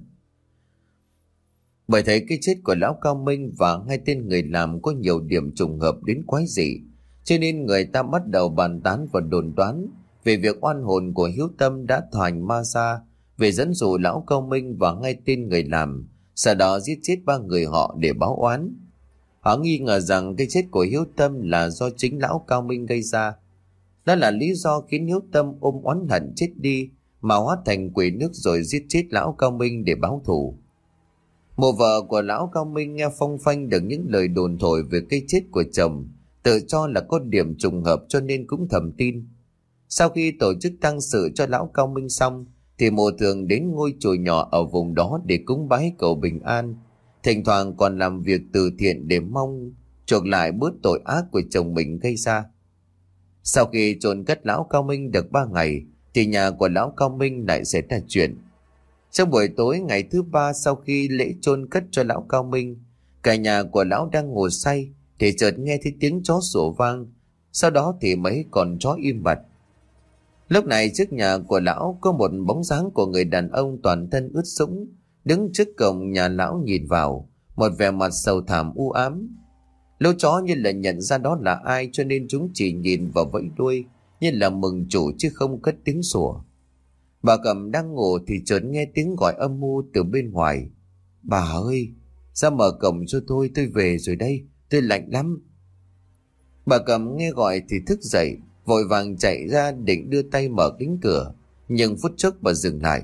Bởi thấy cái chết của lão Cao Minh và hai tên người làm có nhiều điểm trùng hợp đến quái dị, cho nên người ta bắt đầu bàn tán và đồn đoán về việc oan hồn của Hiếu Tâm đã thoành ma ra về dẫn dụ lão Cao Minh và hai tên người làm, sau đó giết chết ba người họ để báo oán. Họ nghi ngờ rằng cái chết của Hiếu Tâm là do chính lão Cao Minh gây ra. Đó là lý do khiến Hiếu Tâm ôm oán hận chết đi mà hóa thành quỷ nước rồi giết chết lão Cao Minh để báo thù. Mộ vợ của lão Cao Minh nghe phong phanh được những lời đồn thổi về cái chết của chồng, tự cho là có điểm trùng hợp cho nên cũng thầm tin. Sau khi tổ chức tang sự cho lão Cao Minh xong thì mộ thường đến ngôi chùa nhỏ ở vùng đó để cúng bái cầu bình an, thỉnh thoảng còn làm việc từ thiện để mong chuộc lại bớt tội ác của chồng mình gây ra. Sau khi chôn cất lão Cao Minh được ba ngày thì nhà của lão Cao Minh lại xảy ra chuyện. Trong buổi tối ngày thứ ba sau khi lễ chôn cất cho lão Cao Minh, cả nhà của lão đang ngồi say thì chợt nghe thấy tiếng chó sủa vang, sau đó thì mấy con chó im bặt. Lúc này trước nhà của lão có một bóng dáng của người đàn ông toàn thân ướt sũng đứng trước cổng nhà lão nhìn vào, một vẻ mặt sầu thảm u ám. Lũ chó như là nhận ra đó là ai cho nên chúng chỉ nhìn và vẫy đuôi như là mừng chủ chứ không cất tiếng sủa. Bà Cẩm đang ngủ thì chợt nghe tiếng gọi âm u từ bên ngoài. "Bà ơi, ra mở cổng cho tôi, tôi về rồi đây, tôi lạnh lắm." Bà Cẩm nghe gọi thì thức dậy, vội vàng chạy ra định đưa tay mở cánh cửa, nhưng phút chốc bà dừng lại.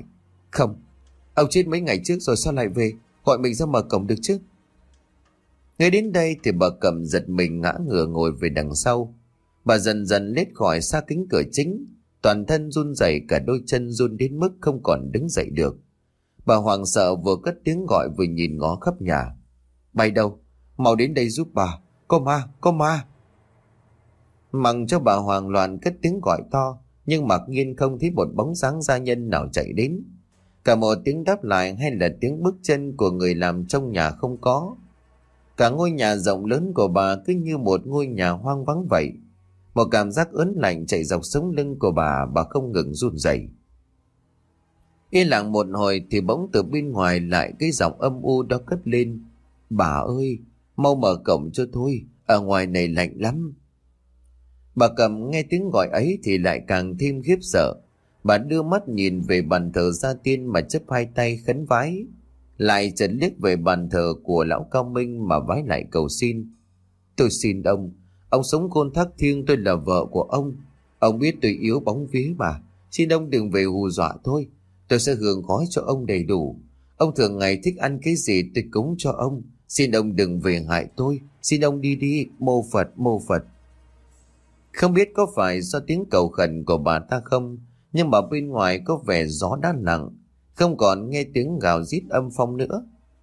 Không, ông chết mấy ngày trước rồi sao lại về, gọi mình ra mở cổng được chứ? Ngay đến đây thì bà Cẩm giật mình ngã ngửa ngồi về đằng sau. Bà dần dần lết khỏi xa cánh cửa chính, toàn thân run rẩy, cả đôi chân run đến mức không còn đứng dậy được. Bà hoảng sợ vừa cất tiếng gọi vừa nhìn ngó khắp nhà. Bay đâu? Mau đến đây giúp bà, có ma, có ma. Mặc cho bà hoảng loạn cất tiếng gọi to, nhưng mặc nhiên không thấy một bóng dáng gia nhân nào chạy đến. Cả một tiếng đáp lại hay là tiếng bước chân của người làm trong nhà không có. Cả ngôi nhà rộng lớn của bà cứ như một ngôi nhà hoang vắng vậy. Một cảm giác ớn lạnh chạy dọc sống lưng của bà, bà không ngừng run rẩy. Yên lặng một hồi thì bỗng từ bên ngoài lại cái giọng âm u đó cất lên. Bà ơi, mau mở cổng cho tôi, ở ngoài này lạnh lắm. Bà Cẩm nghe tiếng gọi ấy thì lại càng thêm khiếp sợ. Bà đưa mắt nhìn về bàn thờ gia tiên mà chấp hai tay khấn vái, lại chợt liếc về bàn thờ của lão Cao Minh mà vái lại cầu xin. Tôi xin ông, ông sống khôn thác thiêng, tôi là vợ của ông. Ông biết tôi yếu bóng vía mà, xin ông đừng về hù dọa tôi. Tôi sẽ hưởng gói cho ông đầy đủ. Ông thường ngày thích ăn cái gì tôi cúng cho ông. Xin ông đừng về hại tôi. Xin ông đi đi, mô Phật, mô Phật. Không biết có phải do tiếng cầu khẩn của bà ta không, nhưng mà bên ngoài có vẻ gió đã nặng, không còn nghe tiếng gào rít âm phong nữa.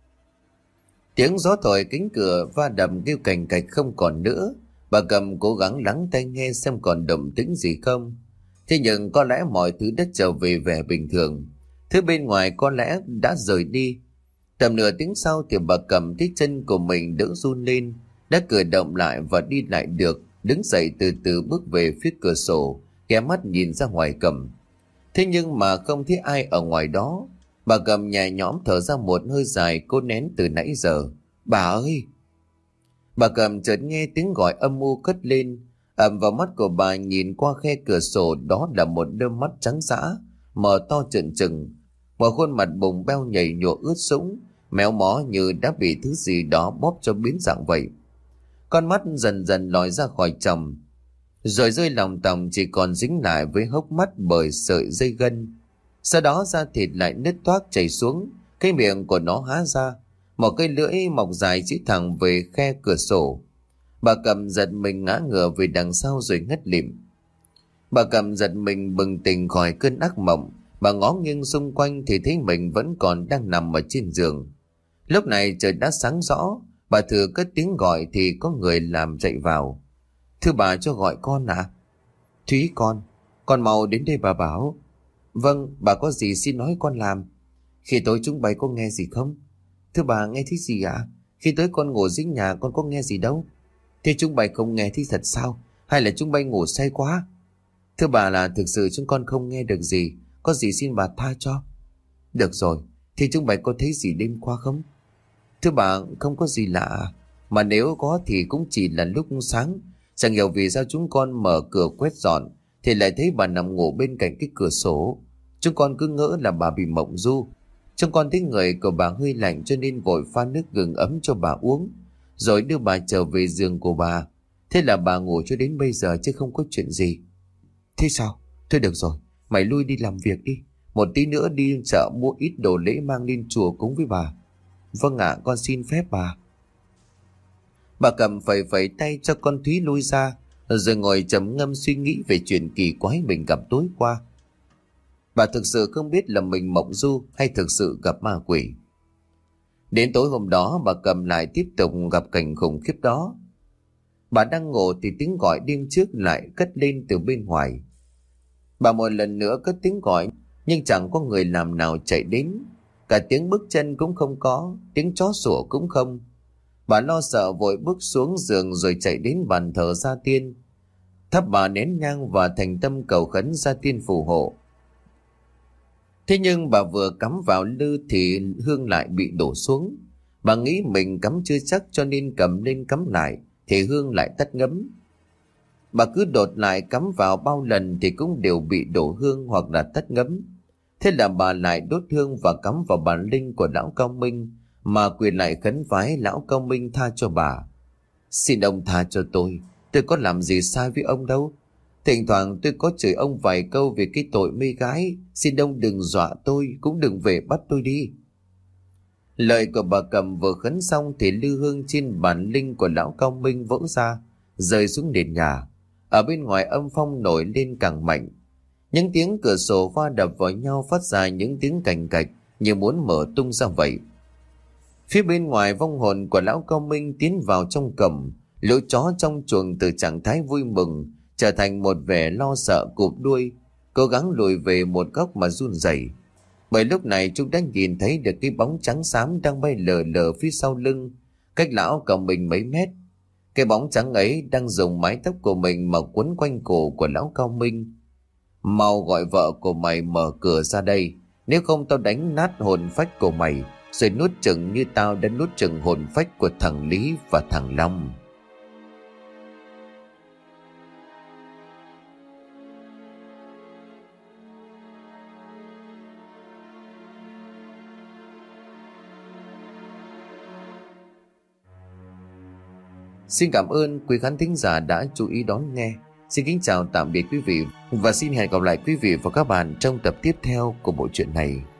Tiếng gió thổi cánh cửa va đập kêu cành cạch không còn nữa. Bà Cẩm cố gắng lắng tai nghe xem còn động tĩnh gì không. Thế nhưng có lẽ mọi thứ đã trở về vẻ bình thường. Thứ bên ngoài có lẽ đã rời đi. Tầm nửa tiếng sau thì bà Cẩm thấy chân của mình đỡ run lên, đã cử động lại và đi lại được, đứng dậy từ từ bước về phía cửa sổ, ghé mắt nhìn ra ngoài cổng. Thế nhưng mà không thấy ai ở ngoài đó. Bà Cẩm nhẹ nhõm thở ra một hơi dài cô nén từ nãy giờ. Bà ơi! Bà Cẩm chợt nghe tiếng gọi âm u cất lên. Ầm vào mắt của bà nhìn qua khe cửa sổ, đó là một đôi mắt trắng dã, mở to trợn trừng, một khuôn mặt bùng beo nhảy nhụa ướt sũng, méo mó như đã bị thứ gì đó bóp cho biến dạng vậy. Con mắt dần dần lòi ra khỏi tròng, rồi rơi lòng tòng chỉ còn dính lại với hốc mắt bởi sợi dây gân. Sau đó da thịt lại nứt toác chảy xuống, cái miệng của nó há ra, một cây lưỡi mọc dài chỉ thẳng về khe cửa sổ. Bà Cẩm giật mình ngã ngửa về đằng sau rồi ngất lịm. Bà Cẩm giật mình bừng tỉnh khỏi cơn ác mộng. Bà ngó nghiêng xung quanh thì thấy mình vẫn còn đang nằm ở trên giường. Lúc này trời đã sáng rõ. Bà thừa cất tiếng gọi thì có người làm chạy vào. Thưa bà, cho gọi con ạ. À? Thúy con, con mau đến đây bà bảo. Vâng, bà có gì xin nói con làm. Khi tối chúng bay có nghe gì không? Thưa bà, nghe thấy gì ạ? À? Khi tới con ngủ dưới nhà con có nghe gì đâu. Thế chúng bay không nghe thấy thật sao? Hay là chúng bay ngủ say quá? Thưa bà, là thực sự chúng con không nghe được gì. Có gì xin bà tha cho. Được rồi, thì chúng bay có thấy gì đêm qua không? Thưa bà, không có gì lạ. Mà nếu có thì cũng chỉ là lúc sáng. Chẳng hiểu vì sao chúng con mở cửa quét dọn thì lại thấy bà nằm ngủ bên cạnh cái cửa sổ. Chúng con cứ ngỡ là bà bị mộng du. Chúng con thấy người của bà hơi lạnh cho nên vội pha nước gừng ấm cho bà uống, rồi đưa bà trở về giường của bà. Thế là bà ngủ cho đến bây giờ chứ không có chuyện gì. Thế sao? Thôi được rồi, mày lui đi làm việc đi. Một tí nữa đi chợ mua ít đồ lễ mang lên chùa cúng với bà. Vâng ạ, à, con xin phép bà. Bà Cẩm phẩy phẩy tay cho con Thúy lui ra, rồi ngồi trầm ngâm suy nghĩ về chuyện kỳ quái mình gặp tối qua. Bà thực sự không biết là mình mộng du hay thực sự gặp ma quỷ. Đến tối hôm đó bà Cẩm lại tiếp tục gặp cảnh khủng khiếp đó. Bà đang ngủ thì tiếng gọi đêm trước lại cất lên từ bên ngoài. Bà một lần nữa cất tiếng gọi, nhưng chẳng có người làm nào chạy đến. Cả tiếng bước chân cũng không có, tiếng chó sủa cũng không. Bà lo sợ vội bước xuống giường rồi chạy đến bàn thờ gia tiên, thắp bà nén nhang và thành tâm cầu khấn gia tiên phù hộ. Thế nhưng bà vừa cắm vào lư thì hương lại bị đổ xuống. Bà nghĩ mình cắm chưa chắc cho nên cầm lên cắm lại thì hương lại tắt ngấm. Bà cứ đột lại cắm vào bao lần thì cũng đều bị đổ hương hoặc là tắt ngấm. Thế là bà lại đốt hương và cắm vào bàn linh của lão Cao Minh mà quỳ lại khấn vái lão Cao Minh tha cho bà. Xin ông tha cho tôi, tôi có làm gì sai với ông đâu. Thỉnh thoảng tôi có chửi ông vài câu về cái tội mê gái. Xin ông đừng dọa tôi, cũng đừng về bắt tôi đi. Lời của bà Cầm vừa khấn xong thì lư hương trên bàn linh của lão Cao Minh vỡ ra, rơi xuống nền nhà. Ở bên ngoài âm phong nổi lên càng mạnh. Những tiếng cửa sổ va đập vào nhau phát ra những tiếng cành cạch như muốn mở tung ra vậy. Phía bên ngoài, vong hồn của lão Cao Minh tiến vào trong cầm. Lũ chó trong chuồng từ trạng thái vui mừng trở thành một vẻ lo sợ cụp đuôi, cố gắng lùi về một góc mà run rẩy. Bởi lúc này chúng đã nhìn thấy được cái bóng trắng xám đang bay lờ lờ phía sau lưng, cách lão Cao Minh mấy mét. Cái bóng trắng ấy đang dùng mái tóc của mình mà quấn quanh cổ của lão Cao Minh. Mau gọi vợ của mày mở cửa ra đây, nếu không tao đánh nát hồn phách của mày, rồi nuốt chửng như tao đã nuốt chửng hồn phách của thằng Lý và thằng Long. Xin cảm ơn quý khán thính giả đã chú ý đón nghe. Xin kính chào tạm biệt quý vị và xin hẹn gặp lại quý vị và các bạn trong tập tiếp theo của bộ truyện này.